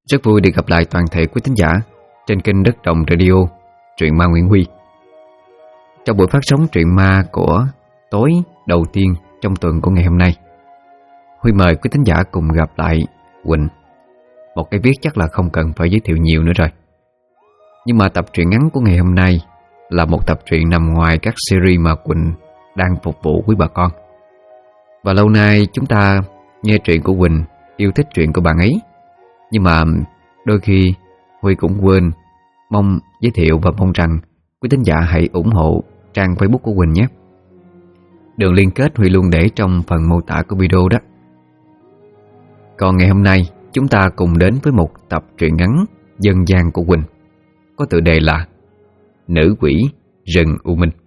Rất vui được gặp lại toàn thể quý thính giả trên kênh Đất Đồng Radio, truyện ma Nguyễn Huy. Trong buổi phát sóng truyện ma của tối đầu tiên trong tuần của ngày hôm nay, Huy mời quý thính giả cùng gặp lại Quỳnh. Một cái viết chắc là không cần phải giới thiệu nhiều nữa rồi. Nhưng mà tập truyện ngắn của ngày hôm nay là một tập truyện nằm ngoài các series mà Quỳnh đang phục vụ quý bà con. Và lâu nay chúng ta nghe truyện của Quỳnh, yêu thích truyện của bạn ấy. Nhưng mà đôi khi Huy cũng quên mong giới thiệu và mong rằng quý thính giả hãy ủng hộ trang Facebook của Quỳnh nhé. Đường liên kết Huy luôn để trong phần mô tả của video đó. Còn ngày hôm nay chúng ta cùng đến với một tập truyện ngắn dân gian của Quỳnh, có tựa đề là Nữ Quỷ Rừng U Minh.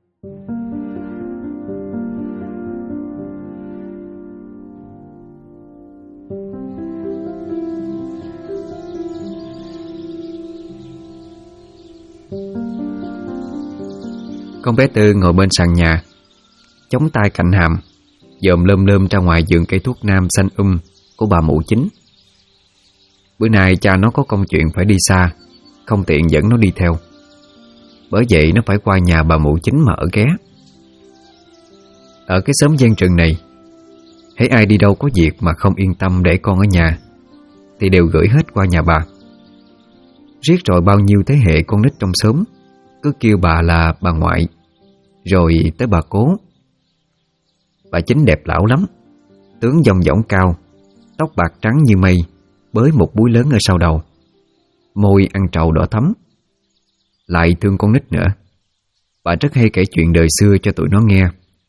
Con bé Tư ngồi bên sàn nhà, chống tay cạnh hàm, dòm lơm lơm ra ngoài vườn cây thuốc nam xanh của bà mụ Chính. Bữa nay cha nó có công chuyện phải đi xa, không tiện dẫn nó đi theo. Bởi vậy nó phải qua nhà bà mụ Chính mà ở ghé. Ở cái xóm gian rừng này, hễ ai đi đâu có việc mà không yên tâm để con ở nhà thì đều gửi hết qua nhà bà. Riết rồi bao nhiêu thế hệ con nít trong xóm cứ kêu bà là bà ngoại, rồi tới bà cố. Bà Chính đẹp lão lắm, tướng dong dỏng cao, tóc bạc trắng như mây, bới một búi lớn ở sau đầu, môi ăn trầu đỏ thắm. Lại thương con nít nữa, bà rất hay kể chuyện đời xưa cho tụi nó nghe.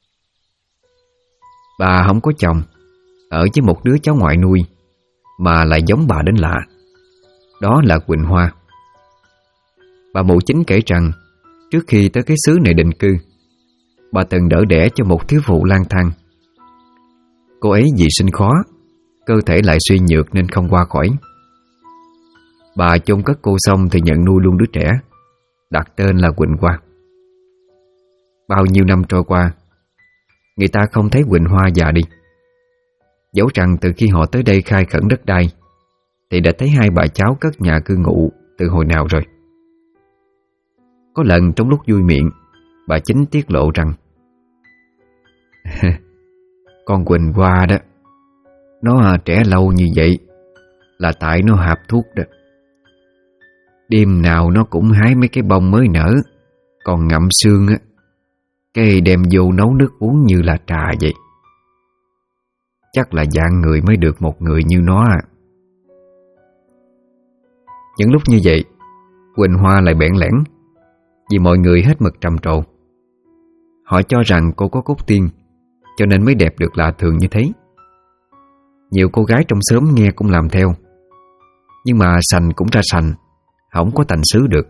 Bà không có chồng, ở với một đứa cháu ngoại nuôi mà lại giống bà đến lạ. Đó là Quỳnh Hoa. Bà mụ Chính kể rằng trước khi tới cái xứ này định cư, bà từng đỡ đẻ cho một thiếu phụ lang thang. Cô ấy vì sinh khó, cơ thể lại suy nhược nên không qua khỏi. Bà chôn cất cô xong thì nhận nuôi luôn đứa trẻ, đặt tên là Quỳnh Hoa. Bao nhiêu năm trôi qua, người ta không thấy Quỳnh Hoa già đi. Dẫu rằng từ khi họ tới đây khai khẩn đất đai thì đã thấy hai bà cháu cất nhà cư ngụ từ hồi nào rồi. Có lần trong lúc vui miệng, bà Chính tiết lộ rằng con Quỳnh Hoa đó, nó trẻ lâu như vậy là tại nó hạp thuốc đó. Đêm nào nó cũng hái mấy cái bông mới nở, còn ngậm xương á, cái đem vô nấu nước uống như là trà vậy. Chắc là dạng người mới được một người như nó à. Những lúc như vậy, Quỳnh Hoa lại bẽn lẽn vì mọi người hết mực trầm trồ. Họ cho rằng cô có cốt tiên, cho nên mới đẹp được lạ thường như thế. Nhiều cô gái trong xóm nghe cũng làm theo, nhưng mà sành cũng ra sành, không có thành xứ được.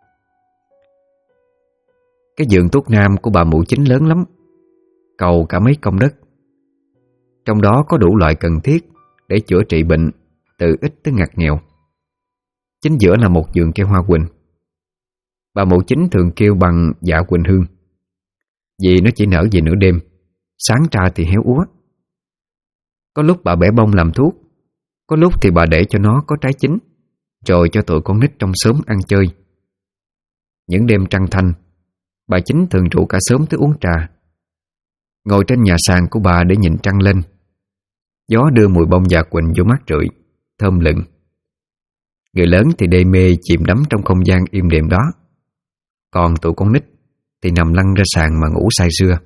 Cái vườn thuốc nam của bà mụ Chính lớn lắm, cầu cả mấy công đất. Trong đó có đủ loại cần thiết để chữa trị bệnh từ ít tới ngặt nghèo. Chính giữa là một vườn cây hoa quỳnh. Bà mụ Chính thường kêu bằng dạ quỳnh hương, vì nó chỉ nở về nửa đêm, sáng ra thì héo úa. Có lúc bà bẻ bông làm thuốc, có lúc thì bà để cho nó có trái chín, rồi cho tụi con nít trong xóm ăn chơi. Những đêm trăng thanh, bà Chính thường rủ cả xóm tới uống trà. Ngồi trên nhà sàn của bà để nhìn trăng lên, gió đưa mùi bông dạ quỳnh vô mát rượi, thơm lừng. Người lớn thì đê mê chìm đắm trong không gian im đềm đó, còn tụi con nít thì nằm lăn ra sàn mà ngủ say sưa.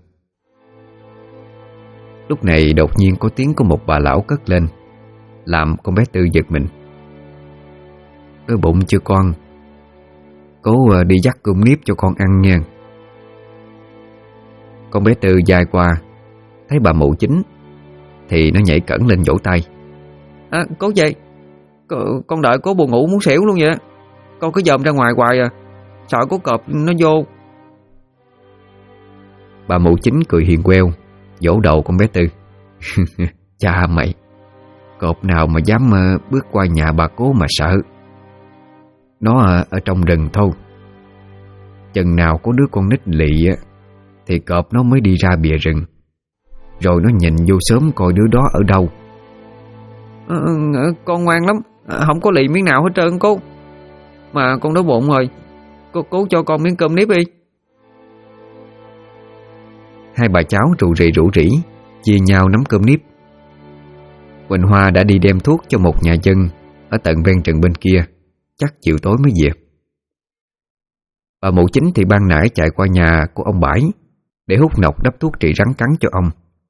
Lúc này đột nhiên có tiếng của một bà lão cất lên, làm con bé Tư giật mình. Đói bụng chưa con? Cố đi dắt cơm niếp cho con ăn nha. Con bé Tư dài qua, thấy bà mụ Chính thì nó nhảy cẫng lên vỗ tay. Cố gì? Con đợi cố buồn ngủ muốn xỉu luôn vậy. Con cứ dòm ra ngoài hoài à, sợ có cọp nó vô. Bà mụ Chính cười hiền queo, vỗ đầu con bé Tư. Cha mày, cọp nào mà dám bước qua nhà bà cố mà sợ. Nó ở trong rừng thôi. Chừng nào có đứa con nít lì á thì cọp nó mới đi ra bìa rừng, rồi nó nhìn vô xóm coi đứa đó ở đâu. Con ngoan lắm, Không có lì miếng nào hết trơn cô. Mà con đói bụng rồi, cố cho con miếng cơm nếp đi. Hai bà cháu rủ rỉ chia nhau nắm cơm nếp. Quỳnh Hoa đã đi đem thuốc cho một nhà dân ở tận ven rừng bên kia, chắc chiều tối mới về. Bà Mụ Chính thì ban nãy chạy qua nhà của ông Bãi để hút nọc đắp thuốc trị rắn cắn cho ông.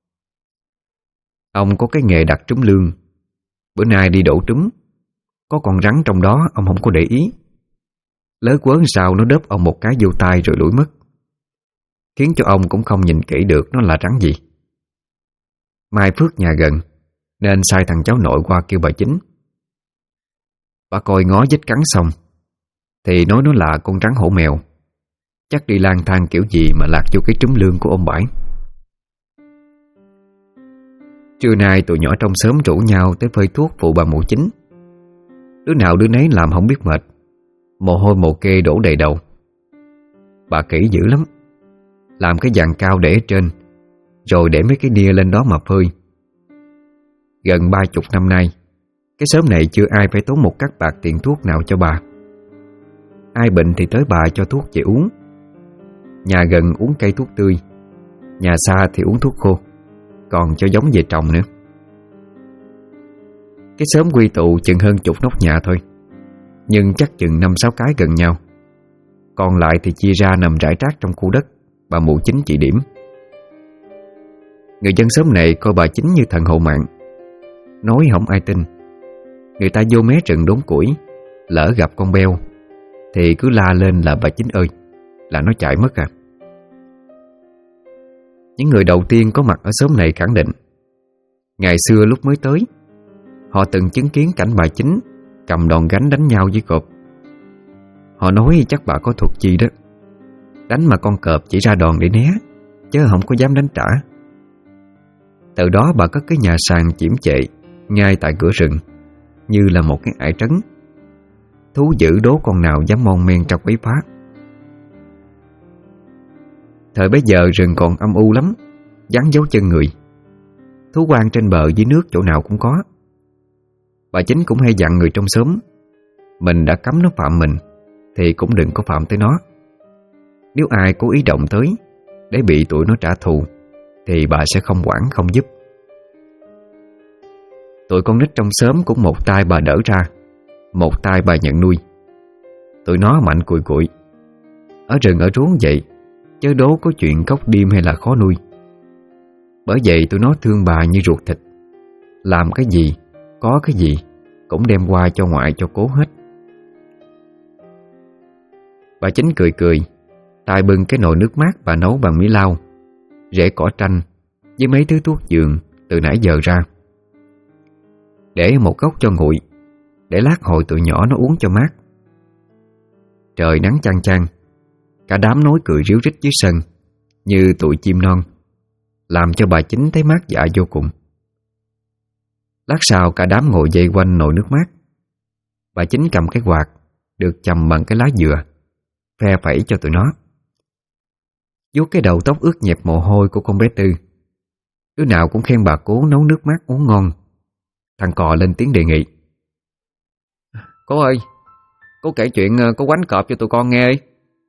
Ông có cái nghề đặt trúng lương. Bữa nay đi đổ trúng, có con rắn trong đó ông không có để ý. Lớ quớ sao nó đớp ông một cái vô tay rồi đuổi mất, khiến cho ông cũng không nhìn kỹ được nó là rắn gì. Mai phước nhà gần nên sai thằng cháu nội qua kêu bà Chính. Bà coi ngó vết cắn xong thì nói nó là con rắn hổ mèo, chắc đi lang thang kiểu gì mà lạc vô cái trúng lương của ông Bãi. Trưa nay tụi nhỏ trong xóm rủ nhau tới phơi thuốc phụ bà Mụ Chính. Đứa nào đứa nấy làm không biết mệt, mồ hôi mồ kê đổ đầy đầu. Bà kỹ dữ lắm, làm cái dàn cao để ở trên, rồi để mấy cái nia lên đó mà phơi. Gần 30 năm nay, cái xóm này chưa ai phải tốn một cắc bạc tiền thuốc nào cho bà. Ai bệnh thì tới bà cho thuốc về uống. Nhà gần uống cây thuốc tươi, nhà xa thì uống thuốc khô, còn cho giống về trồng nữa. Cái xóm quy tụ chừng hơn chục nóc nhà thôi, nhưng chắc chừng 5-6 cái gần nhau. Còn lại thì chia ra nằm rải rác trong khu đất bà Mụ Chính chỉ điểm. Người dân xóm này coi bà Chính như thần hộ mạng, nói không ai tin. Người ta vô mé rừng đốn củi, lỡ gặp con beo thì cứ la lên là bà Chính ơi, là nó chạy mất à. Những người đầu tiên có mặt ở xóm này khẳng định ngày xưa lúc mới tới, họ từng chứng kiến cảnh bà Chính cầm đòn gánh đánh nhau với cọp. Họ nói chắc bà có thuật chi đó, đánh mà con cọp chỉ ra đòn để né, chứ không có dám đánh trả. Từ đó bà cất cái nhà sàn chiếm chệ ngay tại cửa rừng, như là một cái ải trấn. Thú dữ đố con nào dám mon men ra quấy phá. Thời bấy giờ rừng còn âm u lắm, vắng dấu chân người. Thú hoang trên bờ dưới nước chỗ nào cũng có. Bà Chính cũng hay dặn người trong xóm, mình đã cấm nó phạm mình thì cũng đừng có phạm tới nó. Nếu ai cố ý động tới để bị tụi nó trả thù thì bà sẽ không quản không giúp. Tụi con nít trong xóm cũng một tay bà đỡ ra, một tay bà nhận nuôi. Tụi nó mạnh cùi cụi. Ở rừng ở ruống vậy, chớ đố có chuyện cóc điêm hay là khó nuôi. Bởi vậy tụi nó thương bà như ruột thịt. Làm cái gì, có cái gì cũng đem qua cho ngoại cho cố hết. Bà Chính cười cười, tay bưng cái nồi nước mát bà nấu bằng mí lau, rễ cỏ tranh với mấy thứ thuốc dường từ nãy giờ ra. Để một góc cho nguội, để lát hồi tụi nhỏ nó uống cho mát. Trời nắng chang chang, cả đám nói cười ríu rít dưới sân như tụi chim non, làm cho bà Chính thấy mát dạ vô cùng. Lát sau cả đám ngồi vây quanh nồi nước mát. Bà Chính cầm cái quạt được chầm bằng cái lá dừa, phe phẩy cho tụi nó. Vuốt cái đầu tóc ướt nhẹp mồ hôi của con bé Tư. Đứa nào cũng khen bà cố nấu nước mát uống ngon. Thằng Cò lên tiếng đề nghị: Cô ơi, cô kể chuyện có quánh cọp cho tụi con nghe đi.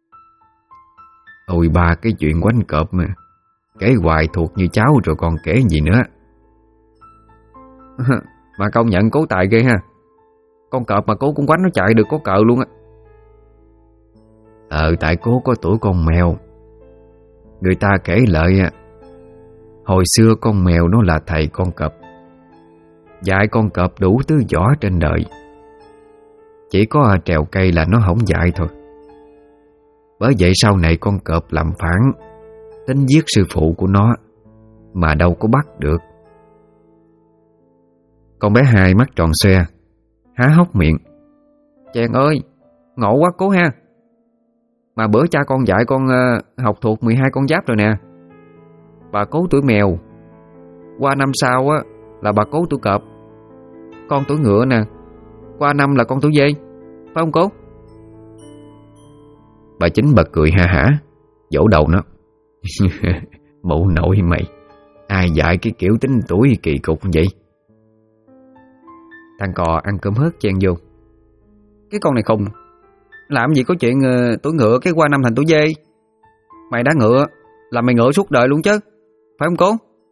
Ôi ba, cái chuyện quánh cọp mà kể hoài thuộc như cháu rồi còn kể gì nữa. Mà công nhận cố tài ghê ha. Con cọp mà cố cũng quánh nó chạy được có cờ luôn á. Tại cố có tuổi con mèo. Người ta kể lại hồi xưa con mèo nó là thầy con cọp, dạy con cọp đủ thứ võ trên đời. Chỉ có trèo cây là nó không dạy thôi. Bởi vậy sau này con cọp làm phản, tính giết sư phụ của nó, mà đâu có bắt được. Con bé Hai mắt tròn xoe, há hốc miệng: Chàng ơi, ngộ quá cố ha. Mà bữa cha con dạy con học thuộc 12 con giáp rồi nè. Bà cố tuổi mèo, qua năm sau á là bà cố tuổi cọp. Con tuổi ngựa nè, qua năm là con tuổi dê, phải không cố? Bà Chính bật cười ha hả, vỗ đầu nó: Mụ nội mày, ai dạy cái kiểu tính tuổi kỳ cục vậy? Thằng cò ăn cơm hớt chen vô: Cái con này khùng, làm gì có chuyện tuổi ngựa cái qua năm thành tuổi dê. Mày đã ngựa là mày ngựa suốt đời luôn chứ, phải không cô?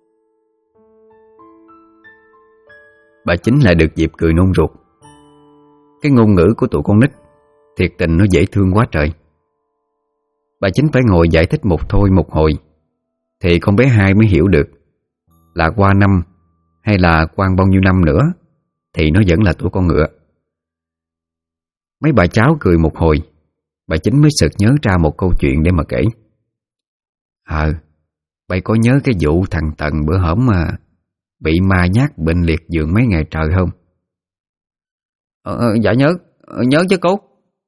Bà Chính lại được dịp cười nôn ruột. Cái ngôn ngữ của tụi con nít thiệt tình nó dễ thương quá trời. Bà Chính phải ngồi giải thích một thôi một hồi thì con bé Hai mới hiểu được là qua năm hay là quan bao nhiêu năm nữa thì nó vẫn là tuổi con ngựa. Mấy bà cháu cười một hồi, bà Chính mới sực nhớ ra một câu chuyện để mà kể. Bà có nhớ cái vụ thằng Tần bữa hổm mà bị ma nhát bệnh liệt giường mấy ngày trời không? Dạ nhớ chứ cô.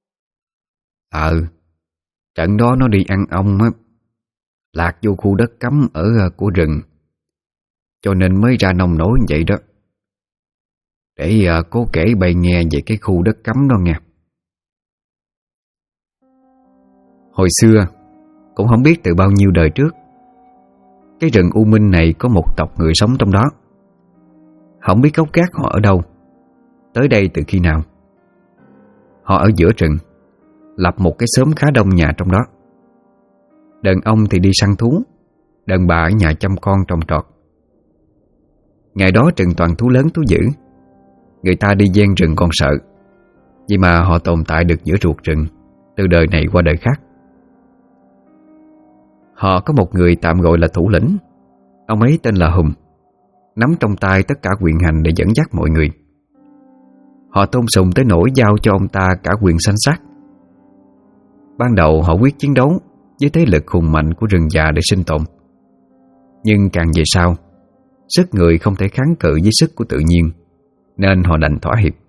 Trận đó nó đi ăn ong á, lạc vô khu đất cấm ở của rừng, cho nên mới ra nông nổi như vậy đó. Để cố kể bày nghe về cái khu đất cấm đó nghe. Hồi xưa, cũng không biết từ bao nhiêu đời trước, cái rừng U Minh này có một tộc người sống trong đó. Không biết gốc gác họ ở đâu, tới đây từ khi nào. Họ ở giữa rừng, lập một cái xóm khá đông nhà trong đó. Đàn ông thì đi săn thú, đàn bà ở nhà chăm con trồng trọt. Ngày đó rừng toàn thú lớn thú dữ, người ta đi gian rừng còn sợ, vì mà họ tồn tại được giữa ruột rừng từ đời này qua đời khác. Họ có một người tạm gọi là thủ lĩnh. Ông ấy tên là Hùng, nắm trong tay tất cả quyền hành để dẫn dắt mọi người. Họ tôn sùng tới nỗi giao cho ông ta cả quyền sanh sát. Ban đầu họ quyết chiến đấu với thế lực hùng mạnh của rừng già để sinh tồn. Nhưng càng về sau, sức người không thể kháng cự với sức của tự nhiên, nên họ đành thỏa hiệp.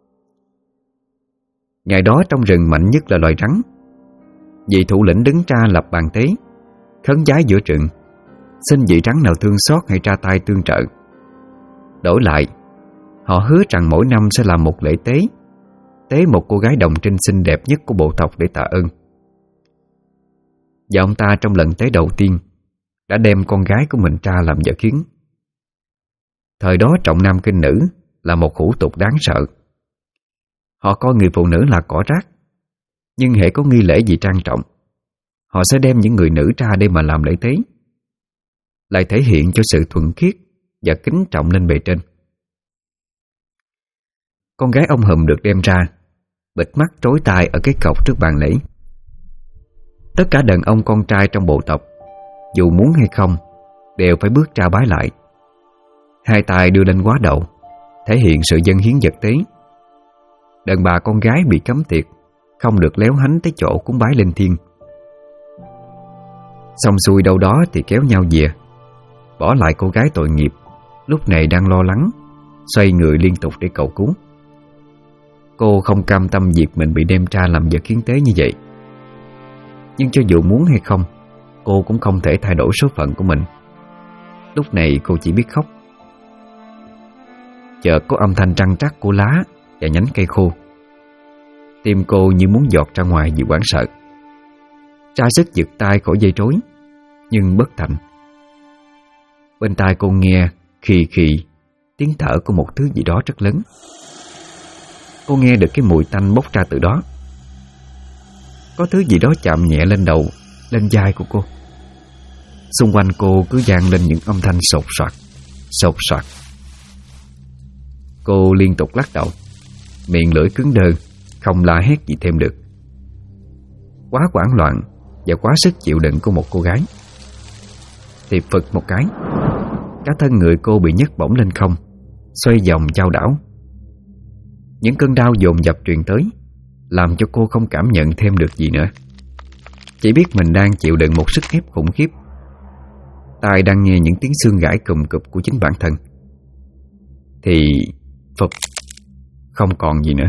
Ngày đó trong rừng mạnh nhất là loài rắn. Vị thủ lĩnh đứng ra lập bàn tế, khấn vái giữa rừng, xin vị rắn nào thương xót hãy ra tay tương trợ. Đổi lại, họ hứa rằng mỗi năm sẽ làm một lễ tế, tế một cô gái đồng trinh xinh đẹp nhất của bộ tộc để tạ ơn. Và ông ta trong lần tế đầu tiên đã đem con gái của mình ra làm vợ khiến. Thời đó trọng nam khinh nữ là một hủ tục đáng sợ. Họ coi người phụ nữ là cỏ rác, nhưng hễ có nghi lễ gì trang trọng, họ sẽ đem những người nữ ra để mà làm lễ tế, lại thể hiện cho sự thuần khiết và kính trọng lên bề trên. Con gái ông Hùm được đem ra, bịt mắt trối tai ở cái cọc trước bàn lễ. Tất cả đàn ông con trai trong bộ tộc, dù muốn hay không, đều phải bước ra bái lại. Hai tay đưa lên quá đầu, thể hiện sự dâng hiến vật tế. Đàn bà con gái bị cấm tiệc, không được léo hánh tới chỗ cúng bái lên thiên. Xong xuôi đâu đó thì kéo nhau về, bỏ lại cô gái tội nghiệp lúc này đang lo lắng, xoay người liên tục để cầu cứu. Cô không cam tâm việc mình bị đem ra làm vật hiến tế như vậy. Nhưng cho dù muốn hay không, cô cũng không thể thay đổi số phận của mình. Lúc này cô chỉ biết khóc. Chợt có âm thanh răng rắc của lá và nhánh cây khô. Tim cô như muốn giọt ra ngoài vì hoảng sợ. Ra sức giật tay khỏi dây trối, nhưng bất thành. Bên tai cô nghe khì khì tiếng thở của một thứ gì đó rất lớn. Cô nghe được cái mùi tanh bốc ra từ đó. Có thứ gì đó chạm nhẹ lên đầu, lên vai của cô. Xung quanh cô cứ vang lên những âm thanh sột soạt, sột soạt. Cô liên tục lắc đầu, miệng lưỡi cứng đơ, không la hét gì thêm được. Quá hoảng loạn và quá sức chịu đựng của một cô gái. Thì phực một cái, cả thân người cô bị nhấc bổng lên không, xoay vòng chao đảo. Những cơn đau dồn dập truyền tới, làm cho cô không cảm nhận thêm được gì nữa. Chỉ biết mình đang chịu đựng một sức ép khủng khiếp. Tai đang nghe những tiếng xương gãy cùm cụp của chính bản thân. Thì phụp, không còn gì nữa.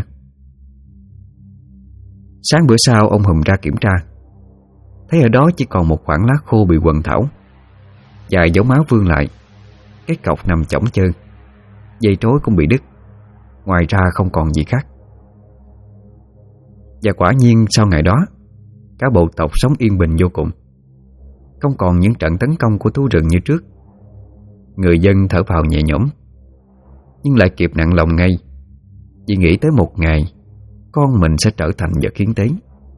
Sáng bữa sau ông Hùm ra kiểm tra, thấy ở đó chỉ còn một khoảng lá khô bị quần thảo, vài dấu máu vương lại, cái cọc nằm chỏng chơn, dây trối cũng bị đứt. Ngoài ra không còn gì khác. Và quả nhiên sau ngày đó, cả bộ tộc sống yên bình vô cùng. Không còn những trận tấn công của thú rừng như trước. Người dân thở phào nhẹ nhõm, nhưng lại kịp nặng lòng ngay Chị nghĩ tới một ngày con mình sẽ trở thành vật hiến tế.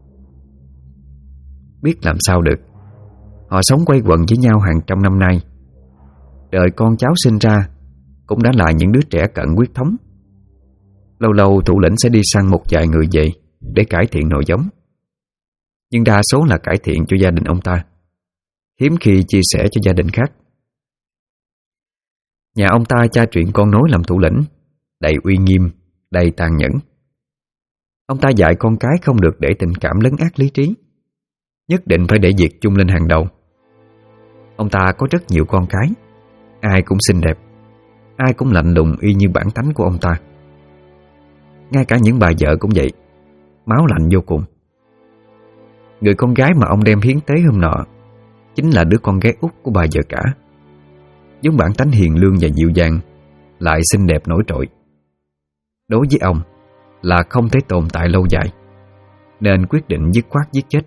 Biết làm sao được, họ sống quây quần với nhau hàng trăm năm nay. Đời con cháu sinh ra cũng đã là những đứa trẻ cận huyết thống. Lâu lâu thủ lĩnh sẽ đi săn một vài người về để cải thiện nội giống, nhưng đa số là cải thiện cho gia đình ông ta, hiếm khi chia sẻ cho gia đình khác. Nhà ông ta cha truyền con nối làm thủ lĩnh, đầy uy nghiêm, đầy tàn nhẫn. Ông ta dạy con cái không được để tình cảm lấn át lý trí, nhất định phải để việc chung lên hàng đầu. Ông ta có rất nhiều con cái, ai cũng xinh đẹp, ai cũng lạnh lùng y như bản tánh của ông ta. Ngay cả những bà vợ cũng vậy, máu lạnh vô cùng. Người con gái mà ông đem hiến tế hôm nọ chính là đứa con gái út của bà vợ cả, giống bản tánh hiền lương và dịu dàng, lại xinh đẹp nổi trội. Đối với ông là không thể tồn tại lâu dài, nên quyết định dứt khoát giết chết.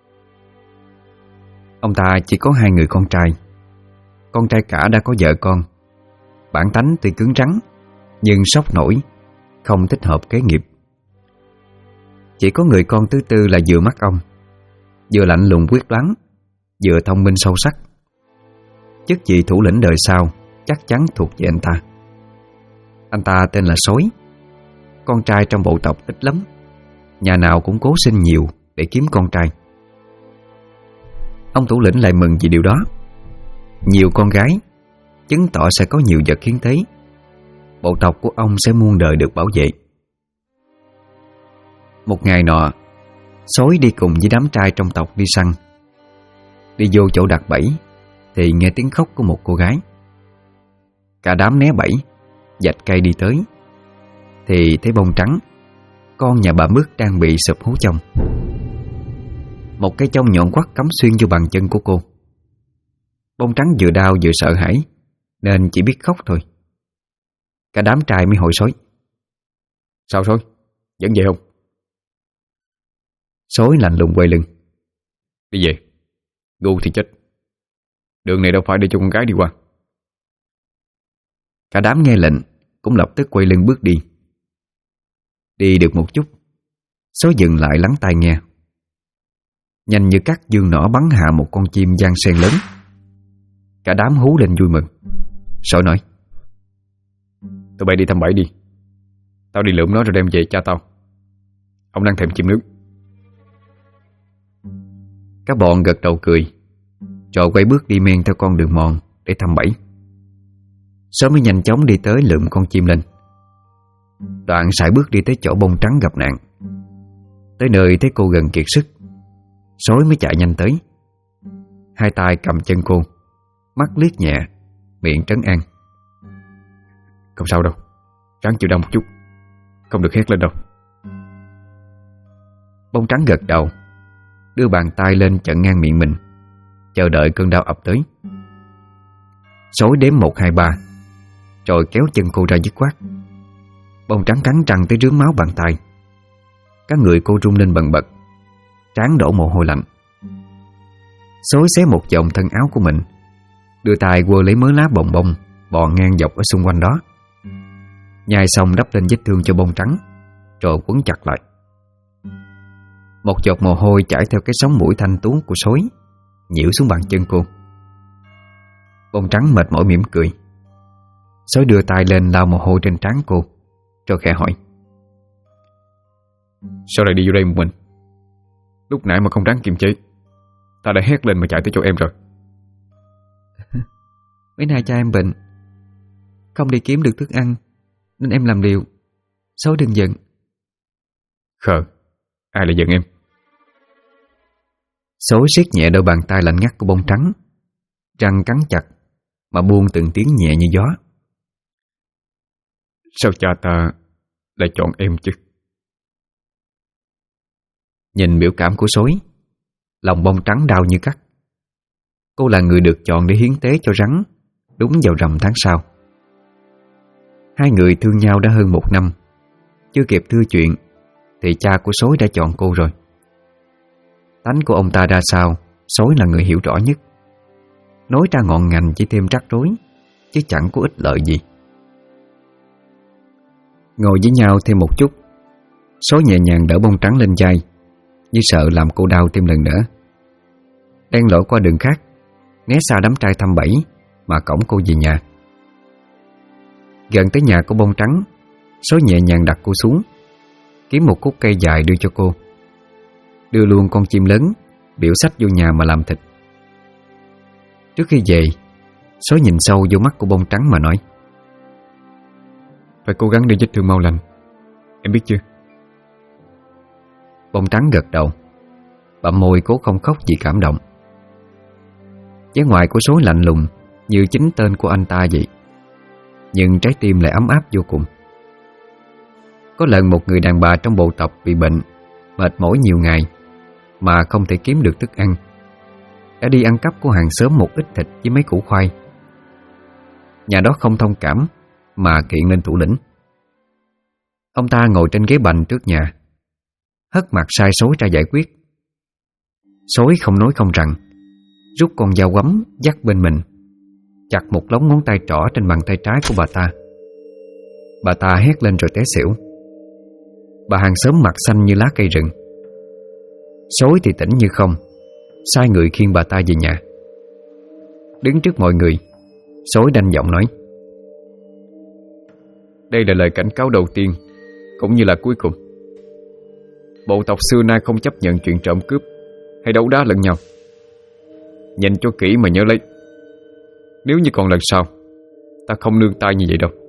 Ông ta chỉ có 2 người con trai. Con trai cả đã có vợ con, bản tánh tuy cứng rắn nhưng sốc nổi, không thích hợp kế nghiệp. Chỉ có người con thứ tư là vừa mắt ông, vừa lạnh lùng quyết đoán, vừa thông minh sâu sắc. Chức vị thủ lĩnh đời sau chắc chắn thuộc về anh ta. Anh ta tên là Sói. Con trai trong bộ tộc ít lắm, nhà nào cũng cố sinh nhiều để kiếm con trai. Ông thủ lĩnh lại mừng vì điều đó. Nhiều con gái chứng tỏ sẽ có nhiều vật hiến tế, bộ tộc của ông sẽ muôn đời được bảo vệ. Một ngày nọ, Sói đi cùng với đám trai trong tộc đi săn. Đi vô chỗ đặt bẫy thì nghe tiếng khóc của một cô gái. Cả đám né bẫy, vạch cây đi tới, thì thấy bông trắng, con nhà bà Mướt đang bị sụp hố chông. Một cây chông nhọn quắt cắm xuyên vô bàn chân của cô. Bông trắng vừa đau vừa sợ hãi, nên chỉ biết khóc thôi. Cả đám trai mới hỏi Sói: "Sao Sói, vẫn về không?" Sói lạnh lùng quay lưng: "Đi về, ngu thì chết. Đường này đâu phải để cho con gái đi qua." Cả đám nghe lệnh cũng lập tức quay lưng bước đi. Đi được một chút, Sói dừng lại lắng tai nghe. Nhanh như cắt dương nỏ bắn hạ một con chim giang sen lớn. Cả đám hú lên vui mừng. Sói nói: "Tụi bay đi thăm bẫy đi, tao đi lượm nó rồi đem về cha tao. Ông đang thèm chim nướng." Các bọn gật đầu cười, rồi quay bước đi men theo con đường mòn để thăm bẫy. Sói mới nhanh chóng đi tới lượm con chim lên. Đoạn sải bước đi tới chỗ bông trắng gặp nạn. Tới nơi thấy cô gần kiệt sức, Sói mới chạy nhanh tới. Hai tay cầm chân cô, mắt liếc nhẹ, miệng trấn an: "Không sao đâu, ráng chịu đau một chút, không được hét lên đâu." Bông trắng gật đầu, đưa bàn tay lên chặn ngang miệng mình, chờ đợi cơn đau ập tới. Sói đếm 1, 2, 3, rồi kéo chân cô ra dứt khoát. Bông trắng cắn răng tới rướm máu bàn tay. Các người cô rung lên bần bật, trán đổ mồ hôi lạnh. Sói xé một vòng thân áo của mình, đưa tay quơ lấy mớ lá bồng bông bò ngang dọc ở xung quanh đó. Nhai xong đắp lên vết thương cho bông trắng, rồi quấn chặt lại. Một giọt mồ hôi chảy theo cái sống mũi thanh tú của Sói, nhiễu xuống bàn chân cô. Bông trắng mệt mỏi mỉm cười. Sói đưa tay lên lau mồ hôi trên trán cô, rồi khẽ hỏi: "Sao lại đi vô đây một mình? Lúc nãy mà không ráng kiềm chế, ta đã hét lên mà chạy tới chỗ em rồi." "Mấy nay cha em bệnh, không đi kiếm được thức ăn, nên em làm liều. Sói đừng giận." "Khờ, ai lại giận em?" Sói siết nhẹ đôi bàn tay lạnh ngắt của bông trắng, răng cắn chặt mà buông từng tiếng nhẹ như gió. "Sao cha ta lại chọn em chứ?" Nhìn biểu cảm của Sói, lòng bông trắng đau như cắt. Cô là người được chọn để hiến tế cho rắn đúng vào rằm tháng sau. Hai người thương nhau đã hơn 1 năm. Chưa kịp thưa chuyện thì cha của Sói đã chọn cô rồi. Tánh của ông ta ra sao, Sói là người hiểu rõ nhất. Nói ra ngọn ngành chỉ thêm rắc rối, chứ chẳng có ích lợi gì. Ngồi với nhau thêm một chút, Số nhẹ nhàng đỡ bông trắng lên vai, như sợ làm cô đau thêm lần nữa. Đen lội qua đường khác, né xa đám trai thăm bẫy mà cõng cô về nhà. Gần tới nhà của bông trắng, Số nhẹ nhàng đặt cô xuống, kiếm một khúc cây dài đưa cho cô, đưa luôn con chim lớn, biểu xách vô nhà mà làm thịt. Trước khi về, Số nhìn sâu vô mắt của bông trắng mà nói: Phải cố gắng để vết thương mau lành, em biết chưa? Bông trắng gật đầu, bặm môi cố không khóc vì cảm động. Vẻ ngoài của Số lạnh lùng như chính tên của anh ta vậy, nhưng trái tim lại ấm áp vô cùng. Có lần một người đàn bà trong bộ tộc bị bệnh, mệt mỏi nhiều ngày mà không thể kiếm được thức ăn, đã đi ăn cắp của hàng xóm một ít thịt với mấy củ khoai. Nhà đó không thông cảm mà kiện lên thủ lĩnh. Ông ta ngồi trên ghế bành trước nhà, hất mặt sai Sói ra giải quyết. Sói không nói không rằng, rút con dao quắm dắt bên mình, chặt một lóng ngón tay trỏ trên bàn tay trái của bà ta. Bà ta hét lên rồi té xỉu. Bà hàng xóm mặt xanh như lá cây rừng. Sói thì tỉnh như không, sai người khiêng bà ta về nhà. Đứng trước mọi người, Sói đanh giọng nói: Đây là lời cảnh cáo đầu tiên, cũng như là cuối cùng. Bộ tộc xưa nay không chấp nhận chuyện trộm cướp hay đấu đá lẫn nhau. Nhìn cho kỹ mà nhớ lấy, nếu như còn lần sau, ta không nương tay như vậy đâu.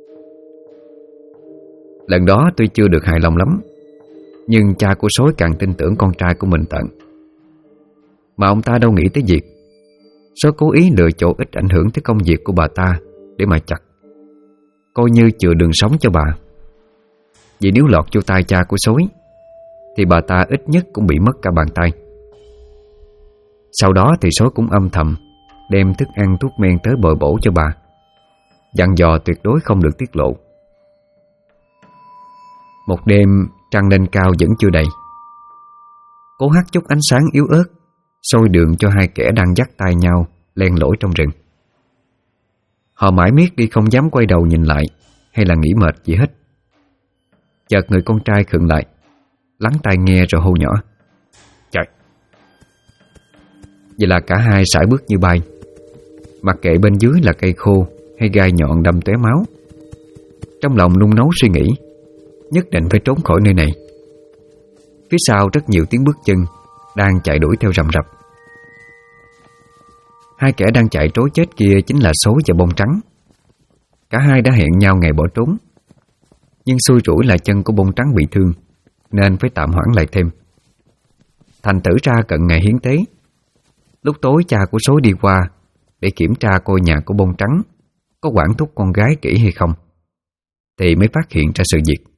Lần đó tuy chưa được hài lòng lắm, nhưng cha của Sói càng tin tưởng con trai của mình tận. Mà ông ta đâu nghĩ tới việc Sói cố ý lựa chỗ ít ảnh hưởng tới công việc của bà ta để mà chặt, coi như chừa đường sống cho bà. Vì nếu lọt vô tay cha của Sói thì bà ta ít nhất cũng bị mất cả bàn tay. Sau đó thì Sói cũng âm thầm đem thức ăn thuốc men tới bồi bổ cho bà, dặn dò tuyệt đối không được tiết lộ. Một đêm trăng lên cao vẫn chưa đầy, cố hắt chút ánh sáng yếu ớt soi đường cho hai kẻ đang dắt tay nhau len lỏi trong rừng. Họ mãi miết đi không dám quay đầu nhìn lại hay là nghĩ mệt gì hết. Chợt người con trai khựng lại, lắng tai nghe rồi hô nhỏ: Chạy! Vậy là cả hai sải bước như bay, mặc kệ bên dưới là cây khô hay gai nhọn đâm tóe máu. Trong lòng nung nấu suy nghĩ, nhất định phải trốn khỏi nơi này. Phía sau rất nhiều tiếng bước chân đang chạy đuổi theo rầm rập. Hai kẻ đang chạy trối chết kia chính là Sói và Bông Trắng. Cả hai đã hẹn nhau ngày bỏ trốn, nhưng xui rủi là chân của Bông Trắng bị thương nên phải tạm hoãn lại thêm. Thành thử ra cận ngày hiến tế, lúc tối cha của Sói đi qua để kiểm tra coi nhà của Bông Trắng có quản thúc con gái kỹ hay không, thì mới phát hiện ra sự việc.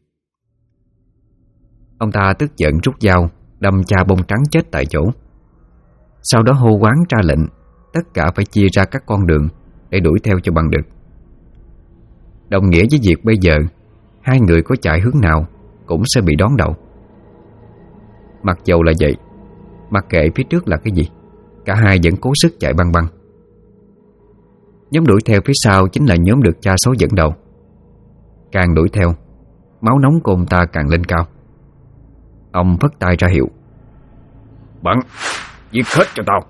Ông ta tức giận rút dao đâm cha Bông Trắng chết tại chỗ. Sau đó hô hoán ra lệnh tất cả phải chia ra các con đường để đuổi theo cho bằng được. Đồng nghĩa với việc bây giờ hai người có chạy hướng nào cũng sẽ bị đón đầu. Mặc dầu là vậy, mặc kệ phía trước là cái gì, cả hai vẫn cố sức chạy băng băng. Nhóm đuổi theo phía sau chính là nhóm được cha Sói dẫn đầu. Càng đuổi theo, máu nóng của ông ta càng lên cao. Ông phất tay ra hiệu: Bắn! Giết hết cho tao!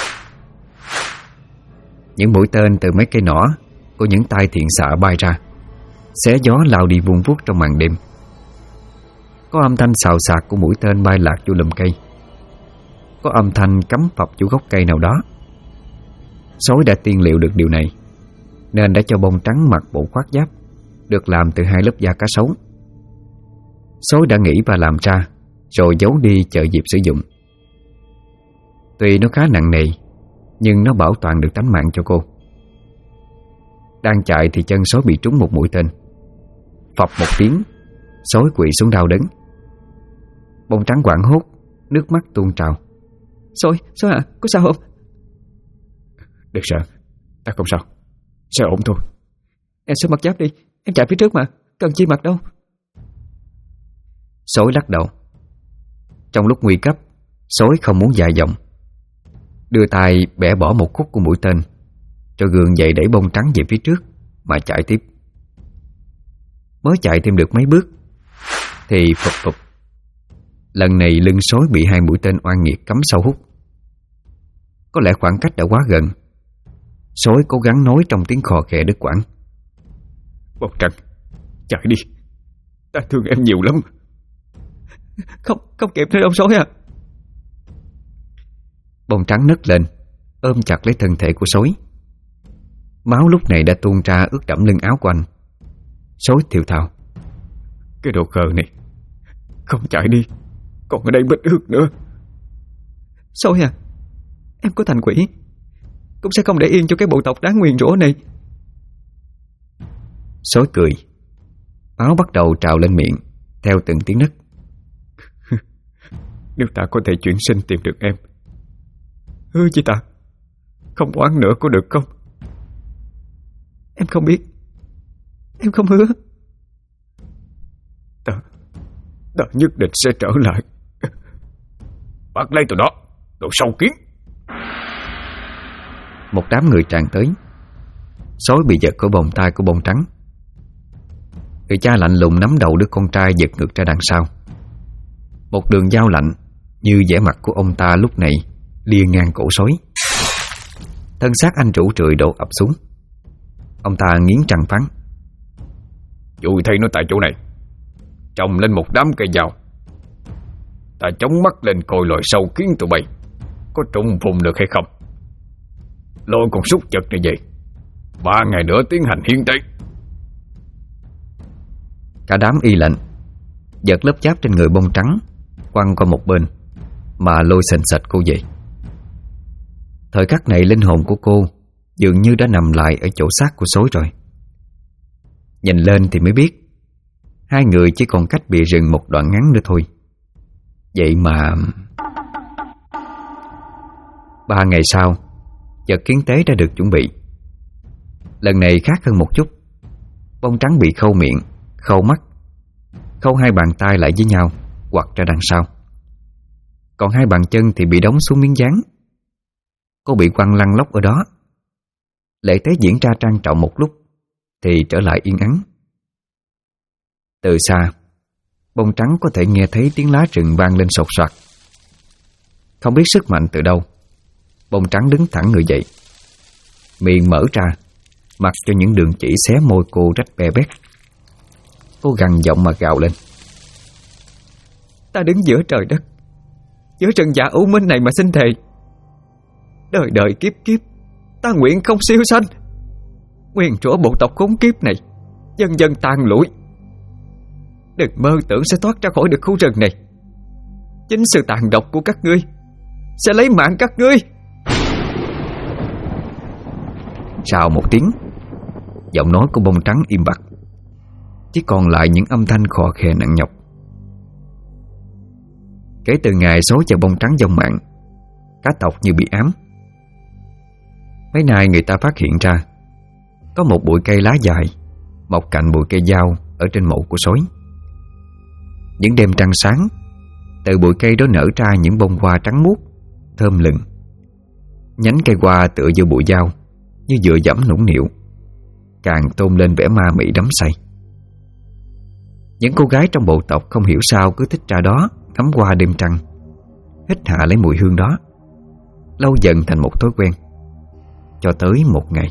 Những mũi tên từ mấy cây nỏ của những tay thiện xạ bay ra, xé gió lao đi vun vút trong màn đêm. Có âm thanh xào xạc của mũi tên bay lạc vô lùm cây, có âm thanh cắm phập vô gốc cây nào đó. Sói đã tiên liệu được điều này nên đã cho Bông Trắng mặc bộ khoác giáp được làm từ hai lớp da cá sấu. Sói đã nghĩ và làm ra rồi giấu đi chờ dịp sử dụng. Tuy nó khá nặng nề, nhưng nó bảo toàn được tánh mạng cho cô. Đang chạy thì chân Sói bị trúng một mũi tên. Phập một tiếng, Sói quỵ xuống đau đớn. Bông Trắng hoảng hốt, nước mắt tuôn trào. Sói à, có sao không? Đừng sợ, ta không sao, sẽ ổn thôi. Em sẽ mặc giáp đi, em chạy phía trước mà, cần chi mặc đâu. Sói lắc đầu. Trong lúc nguy cấp, Sói không muốn dài dòng, đưa tay bẻ bỏ một khúc của mũi tên, rồi gượng dậy đẩy Bông Trắng về phía trước mà chạy tiếp. Mới chạy thêm được mấy bước thì phụp phụp, lần này lưng sói bị hai mũi tên oan nghiệt cắm sâu hút. Có lẽ khoảng cách đã quá gần. Sói cố gắng nói trong tiếng khò khè đứt quãng: Bông Trắng, chạy đi, ta thương em nhiều lắm. Không kịp nữa ông sói à. Bông Trắng nấc lên, ôm chặt lấy thân thể của sói. Máu lúc này đã tuôn ra ướt đẫm lưng áo của anh. Sói thều thào: Cái đồ khờ này, không chạy đi, còn ở đây bít ướt nữa. Sói à, em có thành quỷ cũng sẽ không để yên cho cái bộ tộc đáng nguyền rủa này. Sói cười. Máu bắt đầu trào lên miệng theo từng tiếng nấc. Nếu ta có thể chuyển sinh tìm được em, hứa với ta không oán nữa có được không? Em không biết, em không hứa. Ta nhất định sẽ trở lại. Bắt lấy tụi đó, đồ sâu kiến. Một đám người tràn tới. Sói bị giật khỏi vòng tay của Bông Trắng. Người cha lạnh lùng nắm đầu đứa con trai giật ngược ra đằng sau. Một đường dao lạnh như vẻ mặt của ông ta lúc này lia ngang cổ sói. Thân xác anh rũ rượi đổ ập xuống. Ông ta nghiến răng phán: Chùi thay nó tại chỗ này, trồng lên một đám cây dao. Ta chống mắt lên coi loài sâu kiến tụi bay có trùng vùng được hay không. Lôi con súc vật này về, 3 ngày nữa tiến hành hiến tế. Cả đám y lệnh, giật lớp giáp trên người Bông Trắng quăng qua một bên mà lôi sền sệt cô về. Thời khắc này linh hồn của cô dường như đã nằm lại ở chỗ xác của sói rồi. Nhìn lên thì mới biết hai người chỉ còn cách bìa rừng một đoạn ngắn nữa thôi. Vậy mà 3 ngày sau, vật kiến tế đã được chuẩn bị. Lần này khác hơn một chút. Bông Trắng bị khâu miệng, khâu mắt, khâu hai bàn tay lại với nhau, quặt ra đằng sau. Còn hai bàn chân thì bị đóng xuống miếng dán. Cô bị quăng lăn lóc ở đó. Lễ tế diễn ra trang trọng một lúc thì trở lại yên ắng. Từ xa, Bông Trắng có thể nghe thấy tiếng lá rừng vang lên sột soạt. Không biết sức mạnh từ đâu, Bông Trắng đứng thẳng người dậy, miệng mở ra, mặc cho những đường chỉ xé môi cô rách bè bét. Cô gằn giọng mà gào lên: Ta đứng giữa trời đất, giữa rừng già u minh này mà xin thề, đời đời kiếp kiếp ta nguyện không siêu sanh. Nguyền rủa bộ tộc khốn kiếp này dần dần tàn lụi. Đừng mơ tưởng sẽ thoát ra khỏi được khu rừng này. Chính sự tàn độc của các ngươi sẽ lấy mạng các ngươi. Rào một tiếng, giọng nói của Bông Trắng im bặt, chỉ còn lại những âm thanh khò khè nặng nhọc. Kể từ ngày số cho Bông Trắng vong mạng, cả tộc như bị ám. Mấy nay người ta phát hiện ra có một bụi cây lá dài mọc cạnh bụi cây dao ở trên mộ của sói. Những đêm trăng sáng, từ bụi cây đó nở ra những bông hoa trắng muốt, thơm lừng. Nhánh cây hoa tựa vô bụi dao như dựa dẫm nũng nịu, càng tôn lên vẻ ma mị đắm say. Những cô gái trong bộ tộc không hiểu sao cứ thích ra đó ngắm hoa đêm trăng, hít hạ lấy mùi hương đó. Lâu dần thành một thói quen. Cho tới một ngày,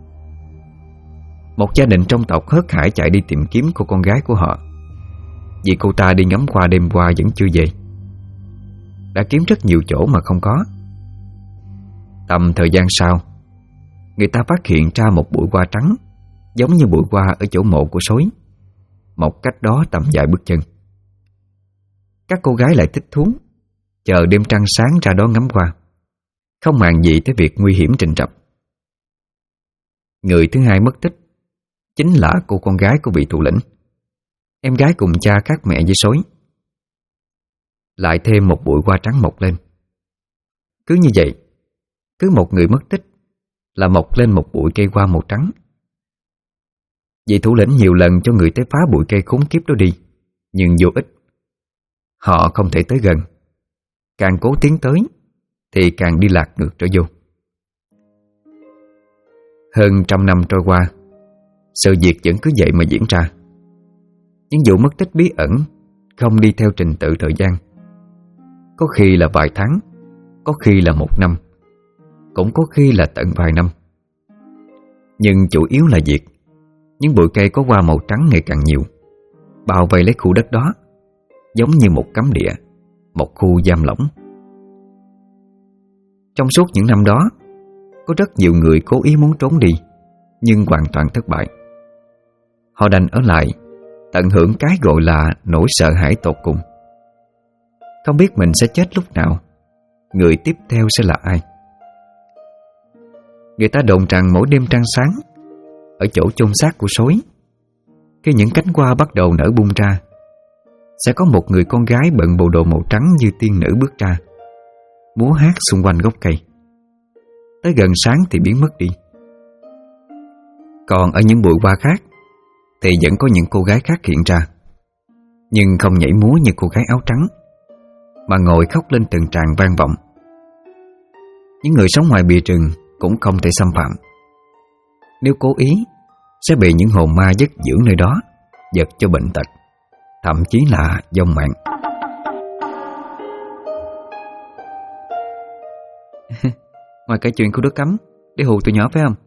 một gia đình trong tộc hớt hải chạy đi tìm kiếm cô con gái của họ, vì cô ta đi ngắm hoa đêm qua vẫn chưa về. Đã kiếm rất nhiều chỗ mà không có. Tầm thời gian sau, người ta phát hiện ra một bụi hoa trắng giống như bụi hoa ở chỗ mộ của sói, mọc cách đó tầm vài bước chân. Các cô gái lại thích thú, chờ đêm trăng sáng ra đó ngắm hoa, không màng gì tới việc nguy hiểm rình rập. Người thứ hai mất tích chính là cô con gái của vị thủ lĩnh, em gái cùng cha khác mẹ với sói. Lại thêm một bụi hoa trắng mọc lên. Cứ như vậy, cứ một người mất tích là mọc lên một bụi cây hoa màu trắng. Vị thủ lĩnh nhiều lần cho người tới phá bụi cây khốn kiếp đó đi, nhưng vô ích. Họ không thể tới gần. Càng cố tiến tới thì càng đi lạc ngược trở vô. Hơn 100 năm trôi qua, sự việc vẫn cứ vậy mà diễn ra. những vụ mất tích bí ẩn không đi theo trình tự thời gian. Có khi là vài tháng, có khi là 1 năm, cũng có khi là tận vài năm. Nhưng chủ yếu là việc những bụi cây có hoa màu trắng ngày càng nhiều, bao vây lấy khu đất đó, giống như một cấm địa, một khu giam lỏng. Trong suốt những năm đó, có rất nhiều người cố ý muốn trốn đi, nhưng hoàn toàn thất bại. Họ đành ở lại, tận hưởng cái gọi là nỗi sợ hãi tột cùng. Không biết mình sẽ chết lúc nào, người tiếp theo sẽ là ai. Người ta đồn rằng mỗi đêm trăng sáng, ở chỗ chôn xác của sói, khi những cánh hoa bắt đầu nở bung ra, sẽ có một người con gái bận bộ đồ màu trắng như tiên nữ bước ra, múa hát xung quanh gốc cây. Tới gần sáng thì biến mất đi. Còn ở những bụi hoa khác thì vẫn có những cô gái khác hiện ra, nhưng không nhảy múa như cô gái áo trắng, mà ngồi khóc lên từng tràng vang vọng. Những người sống ngoài bìa rừng cũng không thể xâm phạm. Nếu cố ý, sẽ bị những hồn ma dứt dưỡng nơi đó giật cho bệnh tật, thậm chí là vong mạng. Ngoài cái chuyện của đứa cấm để hù tụi nhỏ phải không?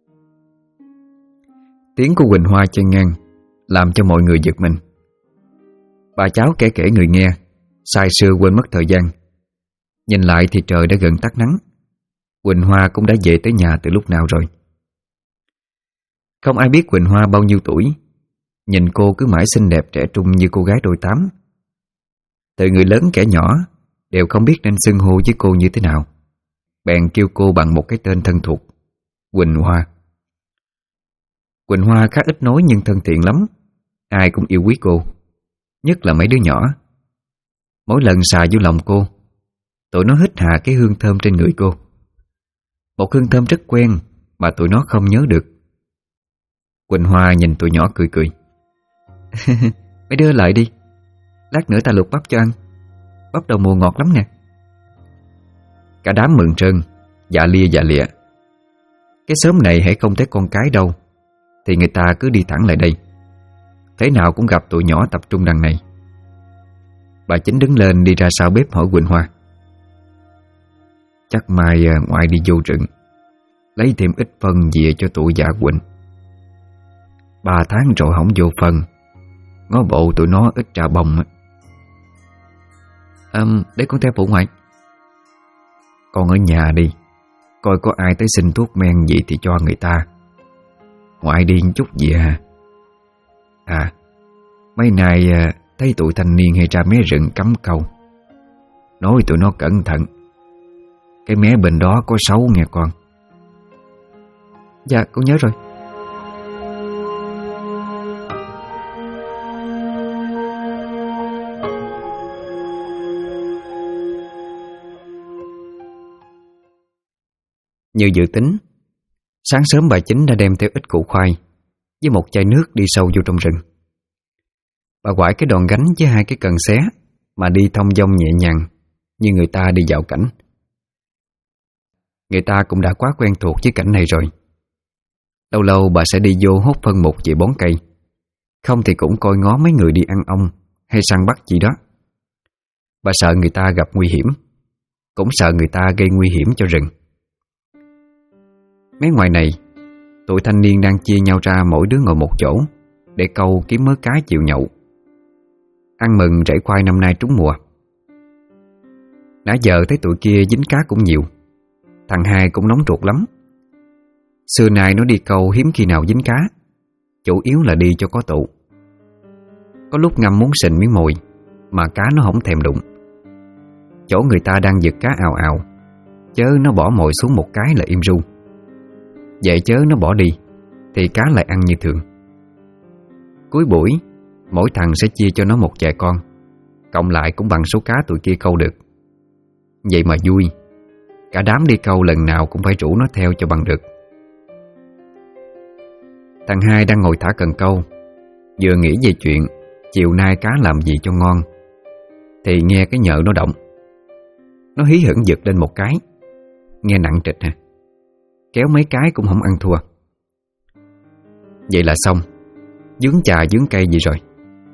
Tiếng của Quỳnh Hoa chen ngang, làm cho mọi người giật mình. Bà cháu kể người nghe, say sưa quên mất thời gian. Nhìn lại thì trời đã gần tắt nắng. Quỳnh Hoa cũng đã về tới nhà từ lúc nào rồi. Không ai biết Quỳnh Hoa bao nhiêu tuổi. Nhìn cô cứ mãi xinh đẹp trẻ trung như cô gái đôi tám. Từ người lớn kẻ nhỏ đều không biết nên xưng hô với cô như thế nào, bèn kêu cô bằng một cái tên thân thuộc, Quỳnh Hoa. Quỳnh Hoa khá ít nói nhưng thân thiện lắm. Ai cũng yêu quý cô, nhất là mấy đứa nhỏ. Mỗi lần xà vô lòng cô, tụi nó hít hà cái hương thơm trên người cô. Một hương thơm rất quen mà tụi nó không nhớ được. Quỳnh Hoa nhìn tụi nhỏ cười cười. Mấy đứa lại đi, lát nữa ta luộc bắp cho ăn. Bắp đầu mùa ngọt lắm nè. Cả đám mừng trơn, dạ lịa. Cái xóm này hãy không thấy con cái đâu thì người ta cứ đi thẳng lại đây. Thế nào cũng gặp tụi nhỏ tập trung đằng này. Bà Chính đứng lên đi ra sau bếp hỏi Quỳnh Hoa. Chắc mai ngoại đi vô rừng lấy thêm ít phân về cho tụi dạ Quỳnh. 3 tháng rồi không vô phân, ngó bộ tụi nó ít trà bông. Để con theo phụ ngoại. Con ở nhà đi, coi có ai tới xin thuốc men gì thì cho người ta. Ngoại đi chút gì à? Mấy nay thấy tụi thanh niên hay ra mé rừng cắm câu, nói tụi nó cẩn thận. Cái mé bên đó có sấu nghe con. Dạ con nhớ rồi. Như dự tính, sáng sớm bà Chính đã đem theo ít củ khoai với một chai nước đi sâu vô trong rừng. Bà quải cái đòn gánh với 2 cái cần xé mà đi thong dong nhẹ nhàng như người ta đi dạo cảnh. Người ta cũng đã quá quen thuộc với cảnh này rồi. Lâu lâu bà sẽ đi vô hốt phân mục về bón cây, không thì cũng coi ngó mấy người đi ăn ong hay săn bắt gì đó. Bà sợ người ta gặp nguy hiểm, cũng sợ người ta gây nguy hiểm cho rừng. Mấy ngoài này, tụi thanh niên đang chia nhau ra mỗi đứa ngồi một chỗ để câu kiếm mớ cá chịu nhậu. Ăn mừng rễ khoai năm nay trúng mùa. Nãy giờ thấy tụi kia dính cá cũng nhiều. Thằng Hai cũng nóng ruột lắm. Xưa nay nó đi câu hiếm khi nào dính cá, chủ yếu là đi cho có tụ. Có lúc ngâm muốn sình miếng mồi mà cá nó không thèm đụng. Chỗ người ta đang giật cá ào ào, chớ nó bỏ mồi xuống một cái là im ru. Vậy chớ nó bỏ đi thì cá lại ăn như thường. Cuối buổi, mỗi thằng sẽ chia cho nó một vài con, cộng lại cũng bằng số cá tụi kia câu được. Vậy mà vui. Cả đám đi câu lần nào cũng phải rủ nó theo cho bằng được. Thằng Hai đang ngồi thả cần câu, vừa nghĩ về chuyện chiều nay cá làm gì cho ngon thì nghe cái nhợ nó động. Nó hí hửng giật lên một cái, nghe nặng trịch hả? Kéo mấy cái cũng không ăn thua. Vậy là xong, dướng chà dướng cây gì rồi.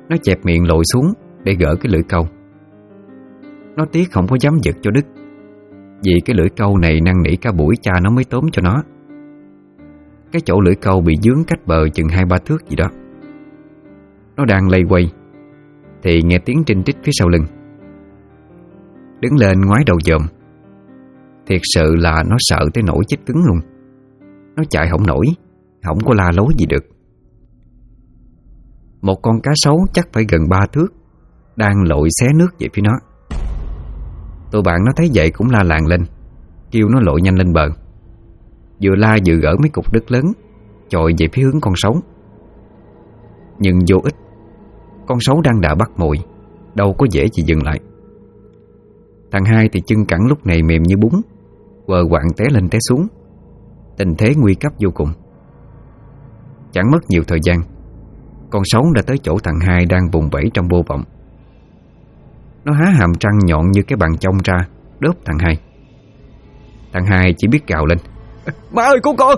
Nó chẹp miệng lội xuống để gỡ cái lưỡi câu. Nó tiếc không có dám giật cho đứt, vì cái lưỡi câu này năn nỉ cả buổi cha nó mới tóm cho nó. Cái chỗ lưỡi câu bị dướng cách bờ chừng 2-3 thước gì đó. Nó đang lây quay thì nghe tiếng trinh trích phía sau lưng. Đứng lên ngoái đầu dòm. Thiệt sự là nó sợ tới nỗi chết cứng luôn. Nó chạy không nổi, không có la lối gì được. Một con cá sấu chắc phải gần 3 thước đang lội xé nước về phía nó. Tụi bạn nó thấy vậy cũng la làng lên, kêu nó lội nhanh lên bờ. Vừa la vừa gỡ mấy cục đất lớn chọi về phía hướng con sấu. Nhưng vô ích. Con sấu đang đã bắt mồi, đâu có dễ gì dừng lại. Thằng hai thì chân cẳng lúc này mềm như bún, quờ quạng té lên té xuống. Tình thế nguy cấp vô cùng. Chẳng mất nhiều thời gian, con sấu đã tới chỗ thằng hai đang vùng vẫy trong vô vọng. Nó há hàm răng nhọn như cái bàn chông ra, đớp thằng hai. Thằng hai chỉ biết gào lên: "Má ơi, cứu con!"